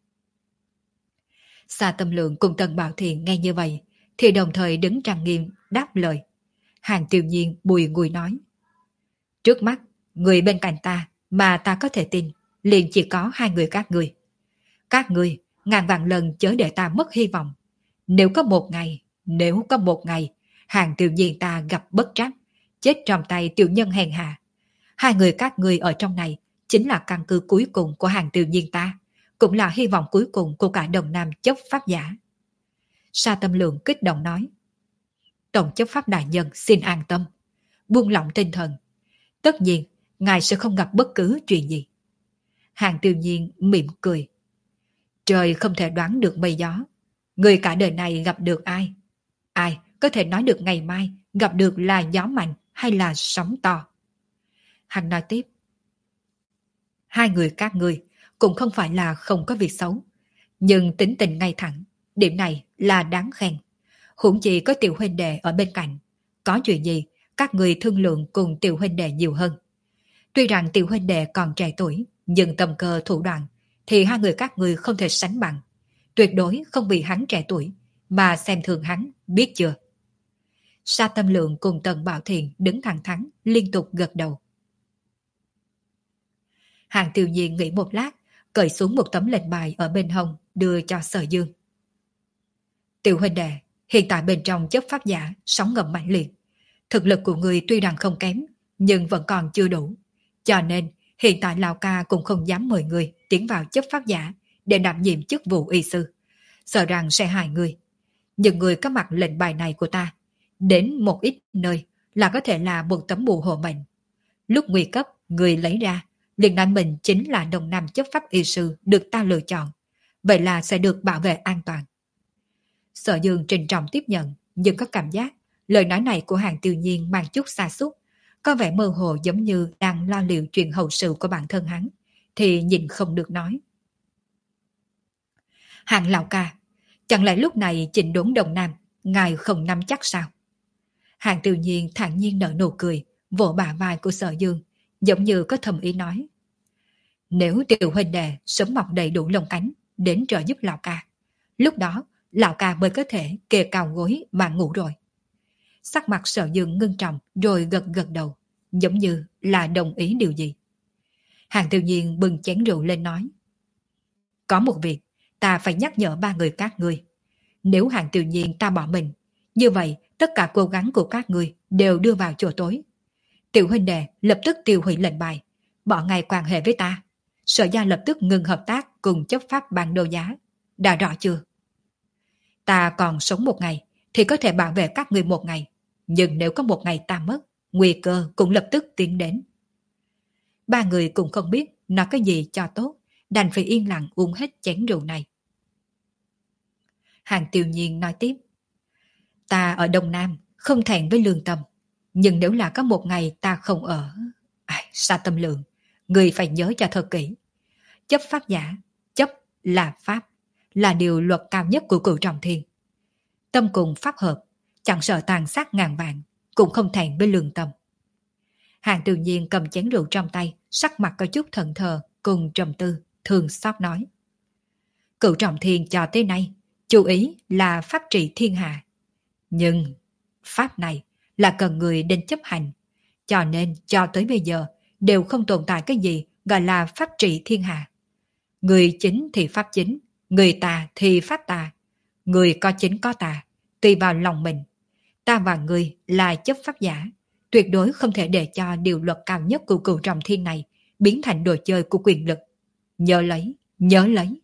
Sa Tâm Lượng cùng Tần Bảo Thiện nghe như vậy, thì đồng thời đứng trang nghiêm đáp lời. Hàng Tiêu Nhiên bùi ngùi nói. Trước mắt, người bên cạnh ta mà ta có thể tin, liền chỉ có hai người các người. Các người, ngàn vạn lần chớ để ta mất hy vọng. Nếu có một ngày, nếu có một ngày, Hàng Tiêu Nhiên ta gặp bất trắc, chết trong tay tiểu nhân hèn hạ. Hai người các người ở trong này chính là căn cứ cuối cùng của Hàng Tiêu Nhiên ta, cũng là hy vọng cuối cùng của cả Đông Nam chấp pháp giả. Sa Tâm Lượng kích động nói. Tổng chấp pháp đại nhân xin an tâm, buông lỏng tinh thần. Tất nhiên, ngài sẽ không gặp bất cứ chuyện gì. Hàng Tiêu Nhiên mỉm cười. Trời không thể đoán được mây gió. Người cả đời này gặp được ai? Ai có thể nói được ngày mai gặp được là gió mạnh hay là sóng to? Hắn nói tiếp. Hai người các ngươi cũng không phải là không có việc xấu, nhưng tính tình ngay thẳng, điểm này là đáng khen. Huống chi có tiểu huynh đệ ở bên cạnh, có chuyện gì các người thương lượng cùng tiểu huynh đệ nhiều hơn. Tuy rằng tiểu huynh đệ còn trẻ tuổi, nhưng tầm cơ thủ đoạn thì hai người các người không thể sánh bằng. Tuyệt đối không bị hắn trẻ tuổi mà xem thường hắn, biết chưa? Sa Tâm Lượng cùng Tần Bảo Thiện đứng thẳng thắn liên tục gật đầu. Hàng Tiêu Nhiên nghĩ một lát, cởi xuống một tấm lệnh bài ở bên hông đưa cho Sở Dương. Tiểu huynh đệ, hiện tại bên trong chấp pháp giả sóng ngầm mạnh liệt. Thực lực của người tuy rằng không kém, nhưng vẫn còn chưa đủ. Cho nên, hiện tại Lào Ca cũng không dám mời người tiến vào chấp pháp giả để đảm nhiệm chức vụ y sư. Sợ rằng sẽ hại người. Nhưng người có mặt lệnh bài này của ta, đến một ít nơi là có thể là một tấm bùa hộ mệnh. Lúc nguy cấp, người lấy ra, liền nói mình chính là Đông Nam chấp pháp y sư được ta lựa chọn. Vậy là sẽ được bảo vệ an toàn. Sở Dương trịnh trọng tiếp nhận, nhưng có cảm giác lời nói này của Hàng Tiêu Nhiên mang chút xa xúc, có vẻ mơ hồ giống như đang lo liệu chuyện hậu sự của bản thân hắn, thì nhìn không được nói. Hàng lão ca, chẳng lẽ lúc này chỉnh đốn Đông Nam, ngài không nắm chắc sao? Hàng Tiêu Nhiên thản nhiên nở nụ cười, vỗ bả vai của Sở Dương, giống như có thầm ý nói. Nếu tiểu huynh đệ sớm mọc đầy đủ lông cánh đến trợ giúp lão ca, lúc đó lão ca mới có thể kề cao gối mà ngủ rồi. Sắc mặt Sở Dương ngưng trọng rồi gật gật đầu, giống như là đồng ý điều gì. Hàng Tiêu Nhiên bưng chén rượu lên nói. Có một việc, ta phải nhắc nhở ba người các ngươi. Nếu Hàng Tiêu Nhiên ta bỏ mình, như vậy tất cả cố gắng của các ngươi đều đưa vào chỗ tối. Tiểu huynh đệ lập tức tiêu hủy lệnh bài, bỏ ngay quan hệ với ta. Sở gia lập tức ngừng hợp tác cùng chấp pháp ban đấu giá. Đã rõ chưa? Ta còn sống một ngày thì có thể bảo vệ các ngươi một ngày. Nhưng nếu có một ngày ta mất, nguy cơ cũng lập tức tiến đến. Ba người cũng không biết nói cái gì cho tốt, đành phải yên lặng uống hết chén rượu này. Hàng Tiêu Nhiên nói tiếp. Ta ở Đông Nam không thẹn với lương tâm. Nhưng nếu là có một ngày ta không ở... À, Sa Tâm Lượng, người phải nhớ cho thật kỹ. Chấp pháp giả, chấp là pháp, là điều luật cao nhất của Cửu Trọng Thiên. Tâm cùng pháp hợp, chẳng sợ tàn sát ngàn vạn, cũng không thẹn với lương tâm. Hàng Tiêu Nhiên cầm chén rượu trong tay, sắc mặt có chút thẫn thờ, cùng trầm tư, thường xót nói. Cửu Trọng Thiên cho tới nay, chú ý là pháp trị thiên hạ. Nhưng pháp này là cần người đến chấp hành, cho nên cho tới bây giờ đều không tồn tại cái gì gọi là pháp trị thiên hạ. Người chính thì pháp chính, người tà thì pháp tà. Người có chính có tà, tùy vào lòng mình. Ta và người là chấp pháp giả, tuyệt đối không thể để cho điều luật cao nhất của Cửu Trọng Thiên này biến thành đồ chơi của quyền lực. Nhớ lấy, nhớ lấy.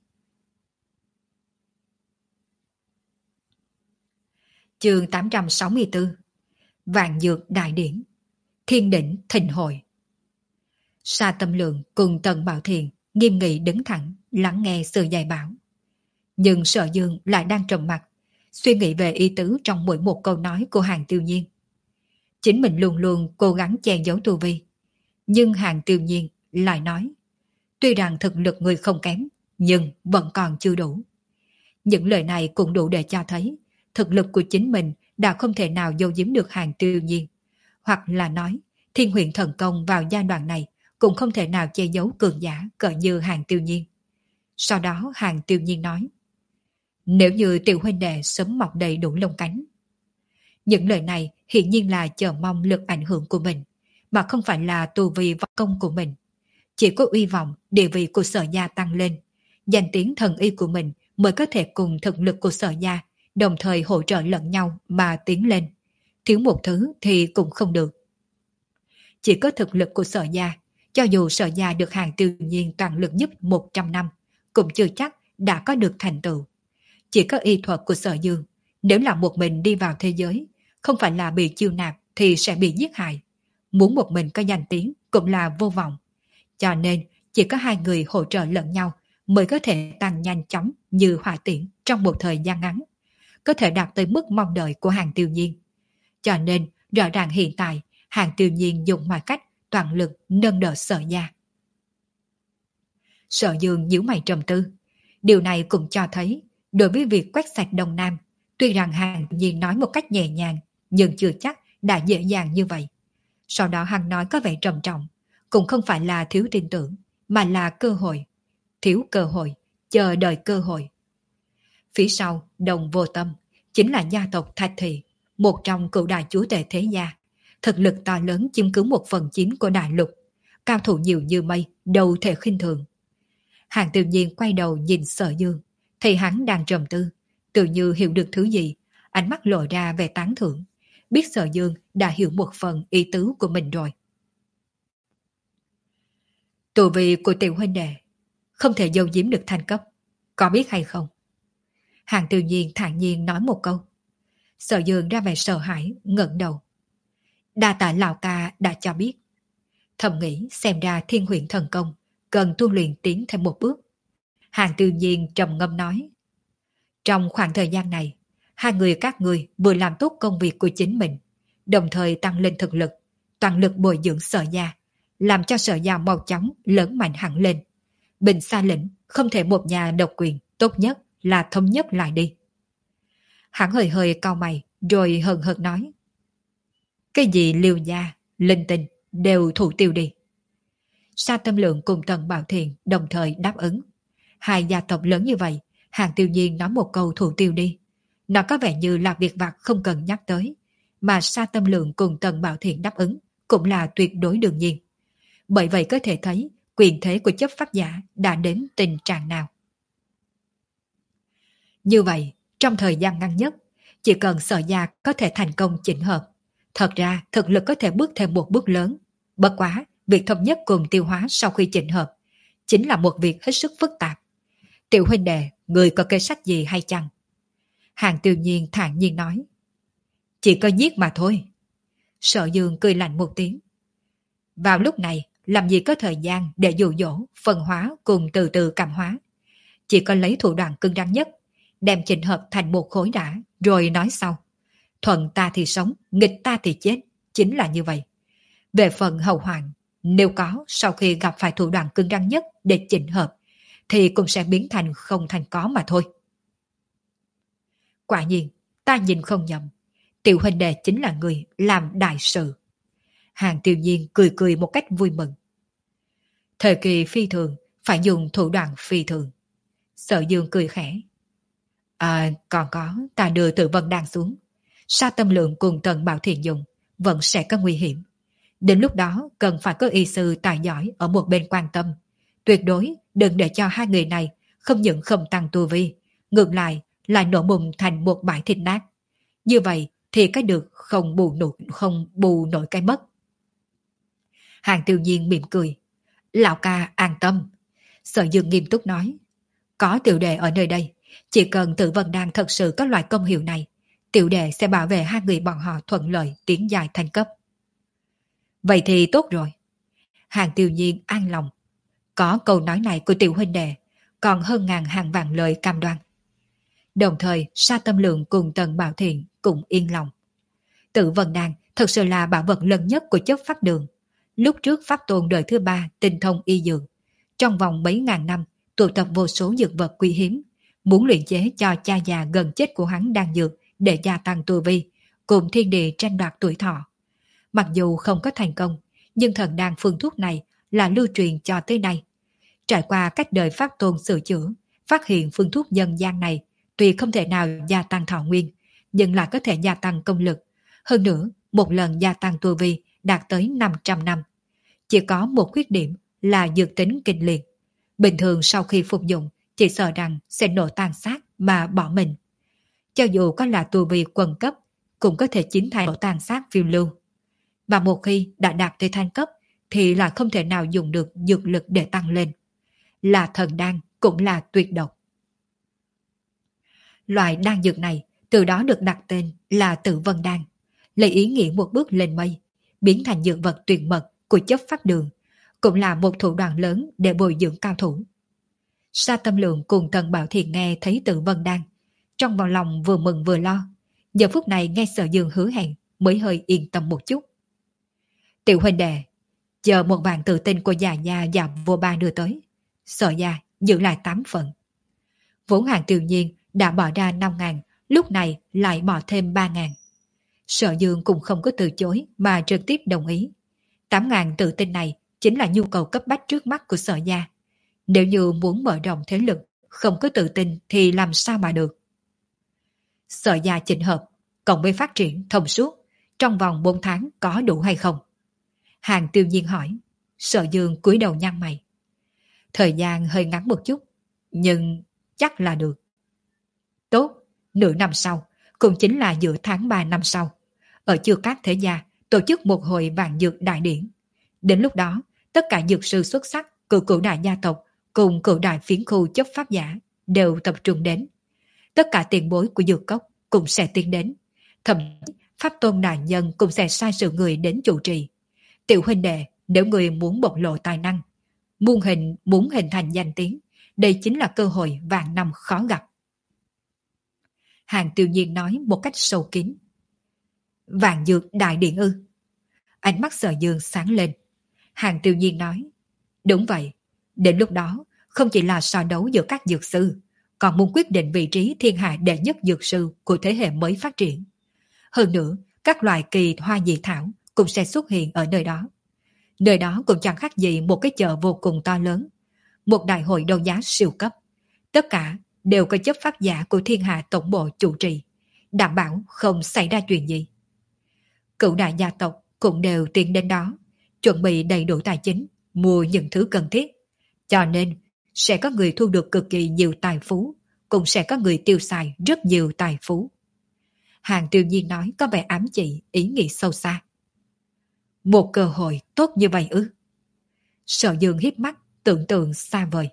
Chương tám trăm sáu mươi tư. Vạn Dược Đại Điển. Thiên đỉnh thịnh hội. Sa Tâm Lượng cùng Tần Bảo Thiền nghiêm nghị đứng thẳng, lắng nghe sự dạy bảo. Nhưng Sở Dương lại đang trầm mặc, suy nghĩ về ý tứ trong mỗi một câu nói của Hàng Tiêu Nhiên. Chính mình luôn luôn cố gắng che giấu tu vi, nhưng Hàng Tiêu Nhiên lại nói, tuy rằng thực lực người không kém, nhưng vẫn còn chưa đủ. Những lời này cũng đủ để cho thấy thực lực của chính mình đã không thể nào giấu giếm được Hàng Tiêu Nhiên, hoặc là nói Thiên Huyền Thần Công vào giai đoạn này cũng không thể nào che giấu cường giả cỡ như Hàng Tiêu Nhiên. Sau đó Hàng Tiêu Nhiên nói, nếu như tiểu huynh đệ sớm mọc đầy đủ lông cánh. Những lời này hiển nhiên là chờ mong lực ảnh hưởng của mình, mà không phải là tu vi võ công của mình. Chỉ có uy vọng, địa vị của Sở gia tăng lên, danh tiếng thần y của mình mới có thể cùng thực lực của Sở gia đồng thời hỗ trợ lẫn nhau mà tiến lên. Thiếu một thứ thì cũng không được. Chỉ có thực lực của Sở gia, cho dù Sở gia được Hàng Tiêu Nhiên toàn lực giúp một trăm năm, cũng chưa chắc đã có được thành tựu. Chỉ có y thuật của Sở Dương, nếu là một mình đi vào thế giới, không phải là bị chiêu nạp thì sẽ bị giết hại. Muốn một mình có danh tiếng cũng là vô vọng. Cho nên chỉ có hai người hỗ trợ lẫn nhau mới có thể tăng nhanh chóng như hỏa tiễn trong một thời gian ngắn, có thể đạt tới mức mong đợi của Hàng Tiêu Nhiên. Cho nên rõ ràng hiện tại Hàng Tiêu Nhiên dùng mọi cách toàn lực nâng đỡ Sở gia. Sở Dương nhíu mày trầm tư. Điều này cũng cho thấy đối với việc quét sạch Đông Nam, tuy rằng Hàng Tiêu Nhiên nói một cách nhẹ nhàng, nhưng chưa chắc đã dễ dàng như vậy. Sau đó hắn nói có vẻ trầm trọng, cũng không phải là thiếu tin tưởng, mà là cơ hội. Thiếu cơ hội, chờ đợi cơ hội. Phía sau, Đồng Vô Tâm, chính là gia tộc Thạch Thị, một trong cựu đại chúa tể thế gia. Thực lực to lớn chiếm cứ một phần chín của đại lục, cao thủ nhiều như mây, đâu thể khinh thường. Hàng Tiêu Nhiên quay đầu nhìn Sở Dương, thấy hắn đang trầm tư, tự như hiểu được thứ gì, ánh mắt lộ ra về tán thưởng, biết Sở Dương đã hiểu một phần ý tứ của mình rồi. Tu vi của tiểu huynh đệ không thể giấu giếm được thành cấp, có biết hay không? Hàng Tiêu Nhiên thản nhiên nói một câu. Sở Dương ra vẻ sợ hãi, ngẩng đầu. Đa tạ lão ca đã cho biết. Thầm nghĩ xem ra Thiên Huyền Thần Công cần tu luyện tiến thêm một bước. Hàng Tiêu Nhiên trầm ngâm nói. Trong khoảng thời gian này, hai người các người vừa làm tốt công việc của chính mình, đồng thời tăng lên thực lực, toàn lực bồi dưỡng Sở gia, làm cho Sở gia mau chóng lớn mạnh hẳn lên. Bình Sa lĩnh không thể một nhà độc quyền, tốt nhất là thống nhất lại đi. Hắn hơi hơi cau mày, rồi hờn hờn nói. Cái gì Liêu gia, linh tinh, đều thủ tiêu đi. Sa Tâm Lượng cùng Tần Bảo Thiền đồng thời đáp ứng. Hai gia tộc lớn như vậy, Hàng Tiêu Nhiên nói một câu thủ tiêu đi. Nó có vẻ như là việc vặt không cần nhắc tới, mà Sa Tâm Lượng cùng Tần Bảo Thiện đáp ứng cũng là tuyệt đối đương nhiên. Bởi vậy có thể thấy quyền thế của chấp pháp giả đã đến tình trạng nào. Như vậy, trong thời gian ngắn nhất, chỉ cần Sở Gia có thể thành công chỉnh hợp, thật ra thực lực có thể bước thêm một bước lớn. Bất quá, việc thống nhất cùng Tiêu Hóa sau khi chỉnh hợp chính là một việc hết sức phức tạp. Tiểu huynh đệ, người có kế sách gì hay chăng? Hàng Tiêu Nhiên thản nhiên nói. Chỉ có giết mà thôi. Sở Dương cười lạnh một tiếng. Vào lúc này, làm gì có thời gian để dụ dỗ, phân hóa cùng từ từ cảm hóa. Chỉ có lấy thủ đoạn cứng rắn nhất, đem chỉnh hợp thành một khối đã, rồi nói sau. Thuận ta thì sống, nghịch ta thì chết, chính là như vậy. Về phần hậu hoạn, nếu có sau khi gặp phải thủ đoạn cứng rắn nhất để chỉnh hợp, thì cũng sẽ biến thành không thành có mà thôi. Quả nhiên, ta nhìn không nhầm. Tiểu huynh đệ chính là người làm đại sự. Hàng Tiêu Nhiên cười cười một cách vui mừng. Thời kỳ phi thường, phải dùng thủ đoạn phi thường. Sở Dương cười khẽ. À, còn có, ta đưa Tử Vân Đan xuống. Sa Tâm Lượng cùng Tần Bảo Thiện dùng, vẫn sẽ có nguy hiểm. Đến lúc đó, cần phải có y sư tài giỏi ở một bên quan tâm. Tuyệt đối đừng để cho hai người này không những không tăng tu vi, ngược lại lại nổ bùng thành một bãi thịt nát. Như vậy thì cái được không bù nổi, không bù nổi cái mất. Hàng Tiêu Nhiên mỉm cười. Lão ca an tâm. Sở Dương nghiêm túc nói. Có tiểu đệ ở nơi đây, chỉ cần Tử Vân Đan thật sự có loại công hiệu này, tiểu đệ sẽ bảo vệ hai người bọn họ thuận lợi tiến dài thành cấp. Vậy thì tốt rồi. Hàng Tiêu Nhiên an lòng. Có câu nói này của tiểu huynh đệ, còn hơn ngàn hàng vạn lời cam đoan. Đồng thời, Sa Tâm Lượng cùng Tần Bảo Thiện cũng yên lòng. Tử Vân Đan thật sự là bảo vật lớn nhất của chấp pháp đường. Lúc trước pháp tôn đời thứ ba tinh thông y dược, trong vòng mấy ngàn năm tụ tập vô số dược vật quý hiếm, muốn luyện chế cho cha già gần chết của hắn đan dược để gia tăng tu vi, cùng thiên địa tranh đoạt tuổi thọ. Mặc dù không có thành công, nhưng thần đan phương thuốc này là lưu truyền cho tới nay. Trải qua cách đời pháp tôn sửa chữa, phát hiện phương thuốc dân gian này tuy không thể nào gia tăng thọ nguyên, nhưng lại có thể gia tăng công lực. Hơn nữa, một lần gia tăng tu vi đạt tới năm trăm năm. Chỉ có một khuyết điểm là dược tính kinh liệt. Bình thường sau khi phục dụng, chỉ sợ rằng sẽ nổ tan xác mà bỏ mình. Cho dù có là tu vi quần cấp, cũng có thể chính thành nổ tan xác phiêu lưu. Và một khi đã đạt tới thanh cấp, thì là không thể nào dùng được dược lực để tăng lên. Là thần đan cũng là tuyệt độc. Loại đan dược này từ đó được đặt tên là Tử Vân Đan, lấy ý nghĩa một bước lên mây, biến thành dược vật tuyệt mật của chấp pháp đường, cũng là một thủ đoạn lớn để bồi dưỡng cao thủ. Sa Tâm Lượng cùng Tần Bảo Thiện nghe thấy Tử Vân Đan, trong vào lòng vừa mừng vừa lo. Giờ phút này nghe Sở Dương hứa hẹn mới hơi yên tâm một chút. Tiểu huynh đệ, chờ một vạn tự tin của già gia và vô ba đưa tới, Sở gia giữ lại tám phần. Vốn Hàng Tiêu Nhiên đã bỏ ra năm ngàn, lúc này lại bỏ thêm ba ngàn. Sở Dương cũng không có từ chối mà trực tiếp đồng ý. Tám ngàn tự tin này chính là nhu cầu cấp bách trước mắt của Sở gia. Nếu như muốn mở rộng thế lực, không có tự tin thì làm sao mà được. Sở gia chỉnh hợp, cộng với phát triển thông suốt, trong vòng bốn tháng có đủ hay không? Hàng Tiêu Nhiên hỏi. Sở Dương cúi đầu nhăn mày. Thời gian hơi ngắn một chút, nhưng chắc là được. Tốt, nửa năm sau, cũng chính là giữa tháng ba năm sau, ở Chư Cát Thế Gia tổ chức một hồi vạn dược đại điển. Đến lúc đó, tất cả dược sư xuất sắc của cửu đại gia tộc cùng cửu đại phiến khu chấp pháp giả đều tập trung đến. Tất cả tiền bối của dược cốc cũng sẽ tiến đến. Thậm chí Pháp Tôn đại nhân cũng sẽ sai sự người đến chủ trì. Tiểu huynh đệ, nếu người muốn bộc lộ tài năng, muôn hình muốn hình thành danh tiếng, đây chính là cơ hội vạn năm khó gặp. Hàng Tiêu Nhiên nói một cách sâu kín. Vạn dược đại điện ư? Ánh mắt Sở Dương sáng lên. Hàng Tiêu Nhiên nói. Đúng vậy, đến lúc đó không chỉ là so đấu giữa các dược sư, còn muốn quyết định vị trí thiên hạ đệ nhất dược sư của thế hệ mới phát triển. Hơn nữa, các loài kỳ hoa dị thảo cũng sẽ xuất hiện ở nơi đó. Nơi đó cũng chẳng khác gì một cái chợ vô cùng to lớn, một đại hội đấu giá siêu cấp. Tất cả đều có chấp pháp giả của thiên hạ tổng bộ chủ trì, đảm bảo không xảy ra chuyện gì. Cửu đại gia tộc cũng đều tiến đến đó, chuẩn bị đầy đủ tài chính, mua những thứ cần thiết. Cho nên, sẽ có người thu được cực kỳ nhiều tài phú, cũng sẽ có người tiêu xài rất nhiều tài phú. Hàng Tiêu Nhiên nói có vẻ ám chỉ, ý nghĩ sâu xa. Một cơ hội tốt như vậy ư? Sở Dương híp mắt, tưởng tượng xa vời.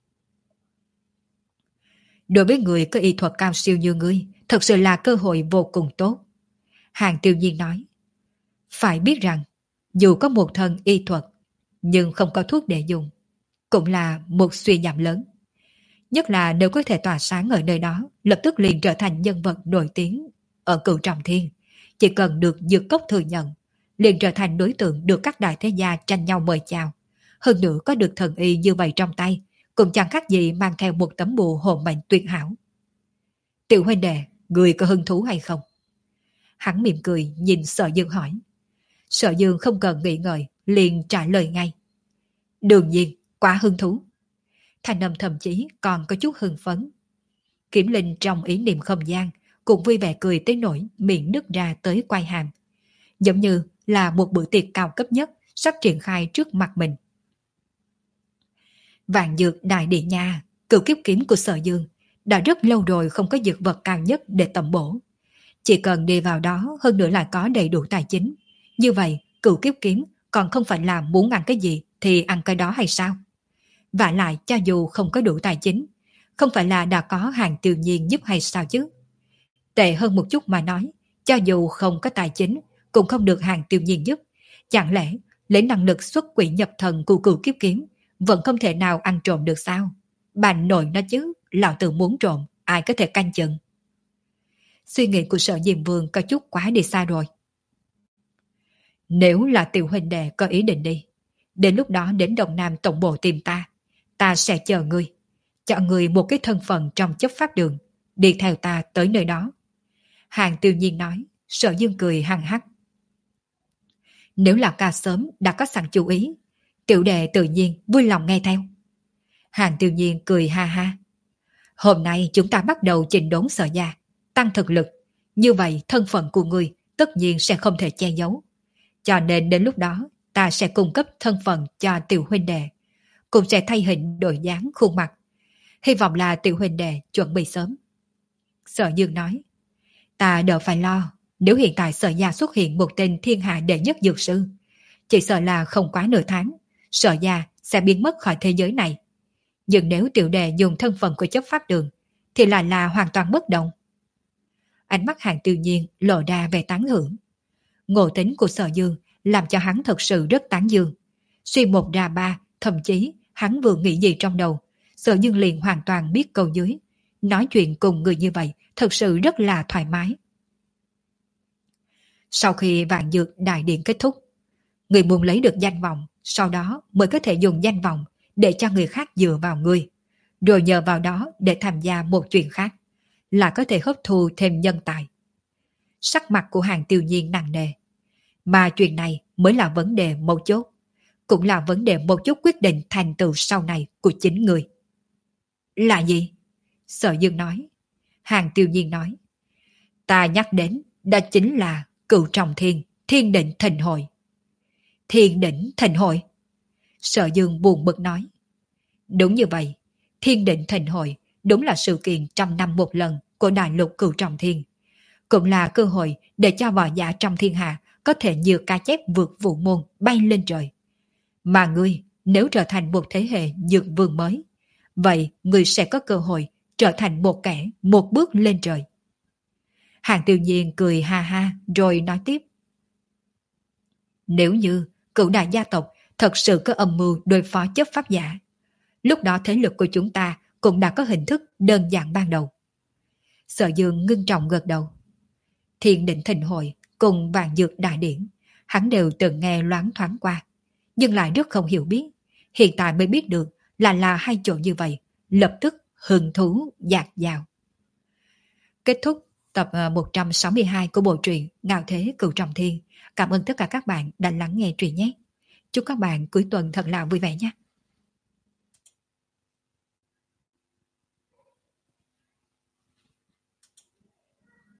Đối với người có y thuật cao siêu như ngươi, thật sự là cơ hội vô cùng tốt. Hàng Tiêu Nhiên nói. Phải biết rằng, dù có một thân y thuật, nhưng không có thuốc để dùng, cũng là một suy giảm lớn. Nhất là nếu có thể tỏa sáng ở nơi đó, lập tức liền trở thành nhân vật nổi tiếng ở Cửu Trọng Thiên. Chỉ cần được Dược Cốc thừa nhận, liền trở thành đối tượng được các đại thế gia tranh nhau mời chào. Hơn nữa có được thần y như vậy trong tay, cũng chẳng khác gì mang theo một tấm bùa hộ mệnh tuyệt hảo. Tiểu huynh đệ, người có hứng thú hay không? Hắn mỉm cười nhìn Sở Dương hỏi. Sở Dương không cần nghĩ ngợi, liền trả lời ngay. Đương nhiên, quá hứng thú. Thanh âm thậm chí còn có chút hưng phấn. Kiểm Linh trong ý niệm không gian, cũng vui vẻ cười tới nỗi miệng nứt ra tới quai hàm. Giống như là một bữa tiệc cao cấp nhất sắp triển khai trước mặt mình. Vạn Dược Đại Địa Nha, cửu kiếp kiếm của Sở Dương, đã rất lâu rồi không có dược vật cao nhất để tầm bổ. Chỉ cần đi vào đó, hơn nữa là có đầy đủ tài chính. Như vậy, cửu kiếp kiếm còn không phải là muốn ăn cái gì thì ăn cái đó hay sao? Vả lại cho dù không có đủ tài chính, không phải là đã có Hàng Tiêu Nhiên giúp hay sao chứ? Tệ hơn một chút mà nói, cho dù không có tài chính, cũng không được Hàng Tiêu Nhiên giúp. Chẳng lẽ lấy năng lực xuất quỷ nhập thần của cửu kiếp kiếm vẫn không thể nào ăn trộm được sao? Bạn nội nó chứ, lão tử muốn trộm, ai có thể canh chừng? Suy nghĩ của Sở Diêm Vương có chút quá đi xa rồi. Nếu là tiểu huynh đệ có ý định đi, đến lúc đó đến Đông Nam tổng bộ tìm ta, ta sẽ chờ ngươi, chọn ngươi một cái thân phận trong chấp pháp đường, đi theo ta tới nơi đó. Hàng Tiêu Nhiên nói. Sở Dương cười hăng hắc. Nếu là ca sớm đã có sẵn chú ý, tiểu đệ tự nhiên vui lòng nghe theo. Hàng Tiêu Nhiên cười ha ha. Hôm nay chúng ta bắt đầu chỉnh đốn Sở gia, tăng thực lực, như vậy thân phận của ngươi tất nhiên sẽ không thể che giấu. Cho nên đến lúc đó ta sẽ cung cấp thân phận cho tiểu huynh đệ, cũng sẽ thay hình đổi dáng khuôn mặt. Hy vọng là tiểu huynh đệ chuẩn bị sớm. Sở Dương nói. Ta đỡ phải lo, nếu hiện tại Sở gia xuất hiện một tên thiên hạ đệ nhất dược sư, chỉ sợ là không quá nửa tháng, Sở gia sẽ biến mất khỏi thế giới này. Nhưng nếu tiểu đệ dùng thân phận của chấp pháp đường, thì lại là hoàn toàn bất động. Ánh mắt Hàng Tiêu Nhiên lộ ra về tán hưởng. Ngộ tính của Sở Dương làm cho hắn thật sự rất tán dương. Suy một ra ba, thậm chí hắn vừa nghĩ gì trong đầu, Sở Dương liền hoàn toàn biết câu dưới. Nói chuyện cùng người như vậy thật sự rất là thoải mái. Sau khi Vạn Dược Đại Điện kết thúc, người muốn lấy được danh vọng, sau đó mới có thể dùng danh vọng để cho người khác dựa vào người, rồi nhờ vào đó để tham gia một chuyện khác, là có thể hấp thu thêm nhân tài. Sắc mặt của Hàng Tiêu Nhiên nặng nề, mà chuyện này mới là vấn đề mấu chốt, cũng là vấn đề mấu chốt quyết định thành tựu sau này của chính người. Là gì? Sở Dương nói. Hàng Tiêu Nhiên nói. Ta nhắc đến, đó chính là Cửu Trọng Thiên, Thiên Định Thịnh Hội. Thiên Định Thịnh Hội? Sở Dương buồn bực nói. Đúng như vậy, Thiên Định Thịnh Hội đúng là sự kiện trăm năm một lần của đại lục Cửu Trọng Thiên. Cũng là cơ hội để cho võ giả trong thiên hạ có thể như cá chép vượt vũ môn bay lên trời. Mà ngươi, nếu trở thành một thế hệ dược vương mới, vậy ngươi sẽ có cơ hội trở thành một kẻ một bước lên trời. Hàng Tiêu Nhiên cười ha ha rồi nói tiếp. Nếu như cửu đại gia tộc thật sự có âm mưu đối phó chấp pháp giả, lúc đó thế lực của chúng ta cũng đã có hình thức đơn giản ban đầu. Sở Dương ngưng trọng gật đầu. Thiên Định Thịnh Hội cùng Vạn Dược Đại Điển, hắn đều từng nghe loáng thoáng qua, nhưng lại rất không hiểu biết. Hiện tại mới biết được là là hai chỗ như vậy, lập tức hứng thú dạt dào. Kết thúc tập một trăm sáu mươi hai của bộ truyện Ngạo Thế Cửu Trọng Thiên. Cảm ơn tất cả các bạn đã lắng nghe truyện nhé. Chúc các bạn cuối tuần thật là vui vẻ nhé.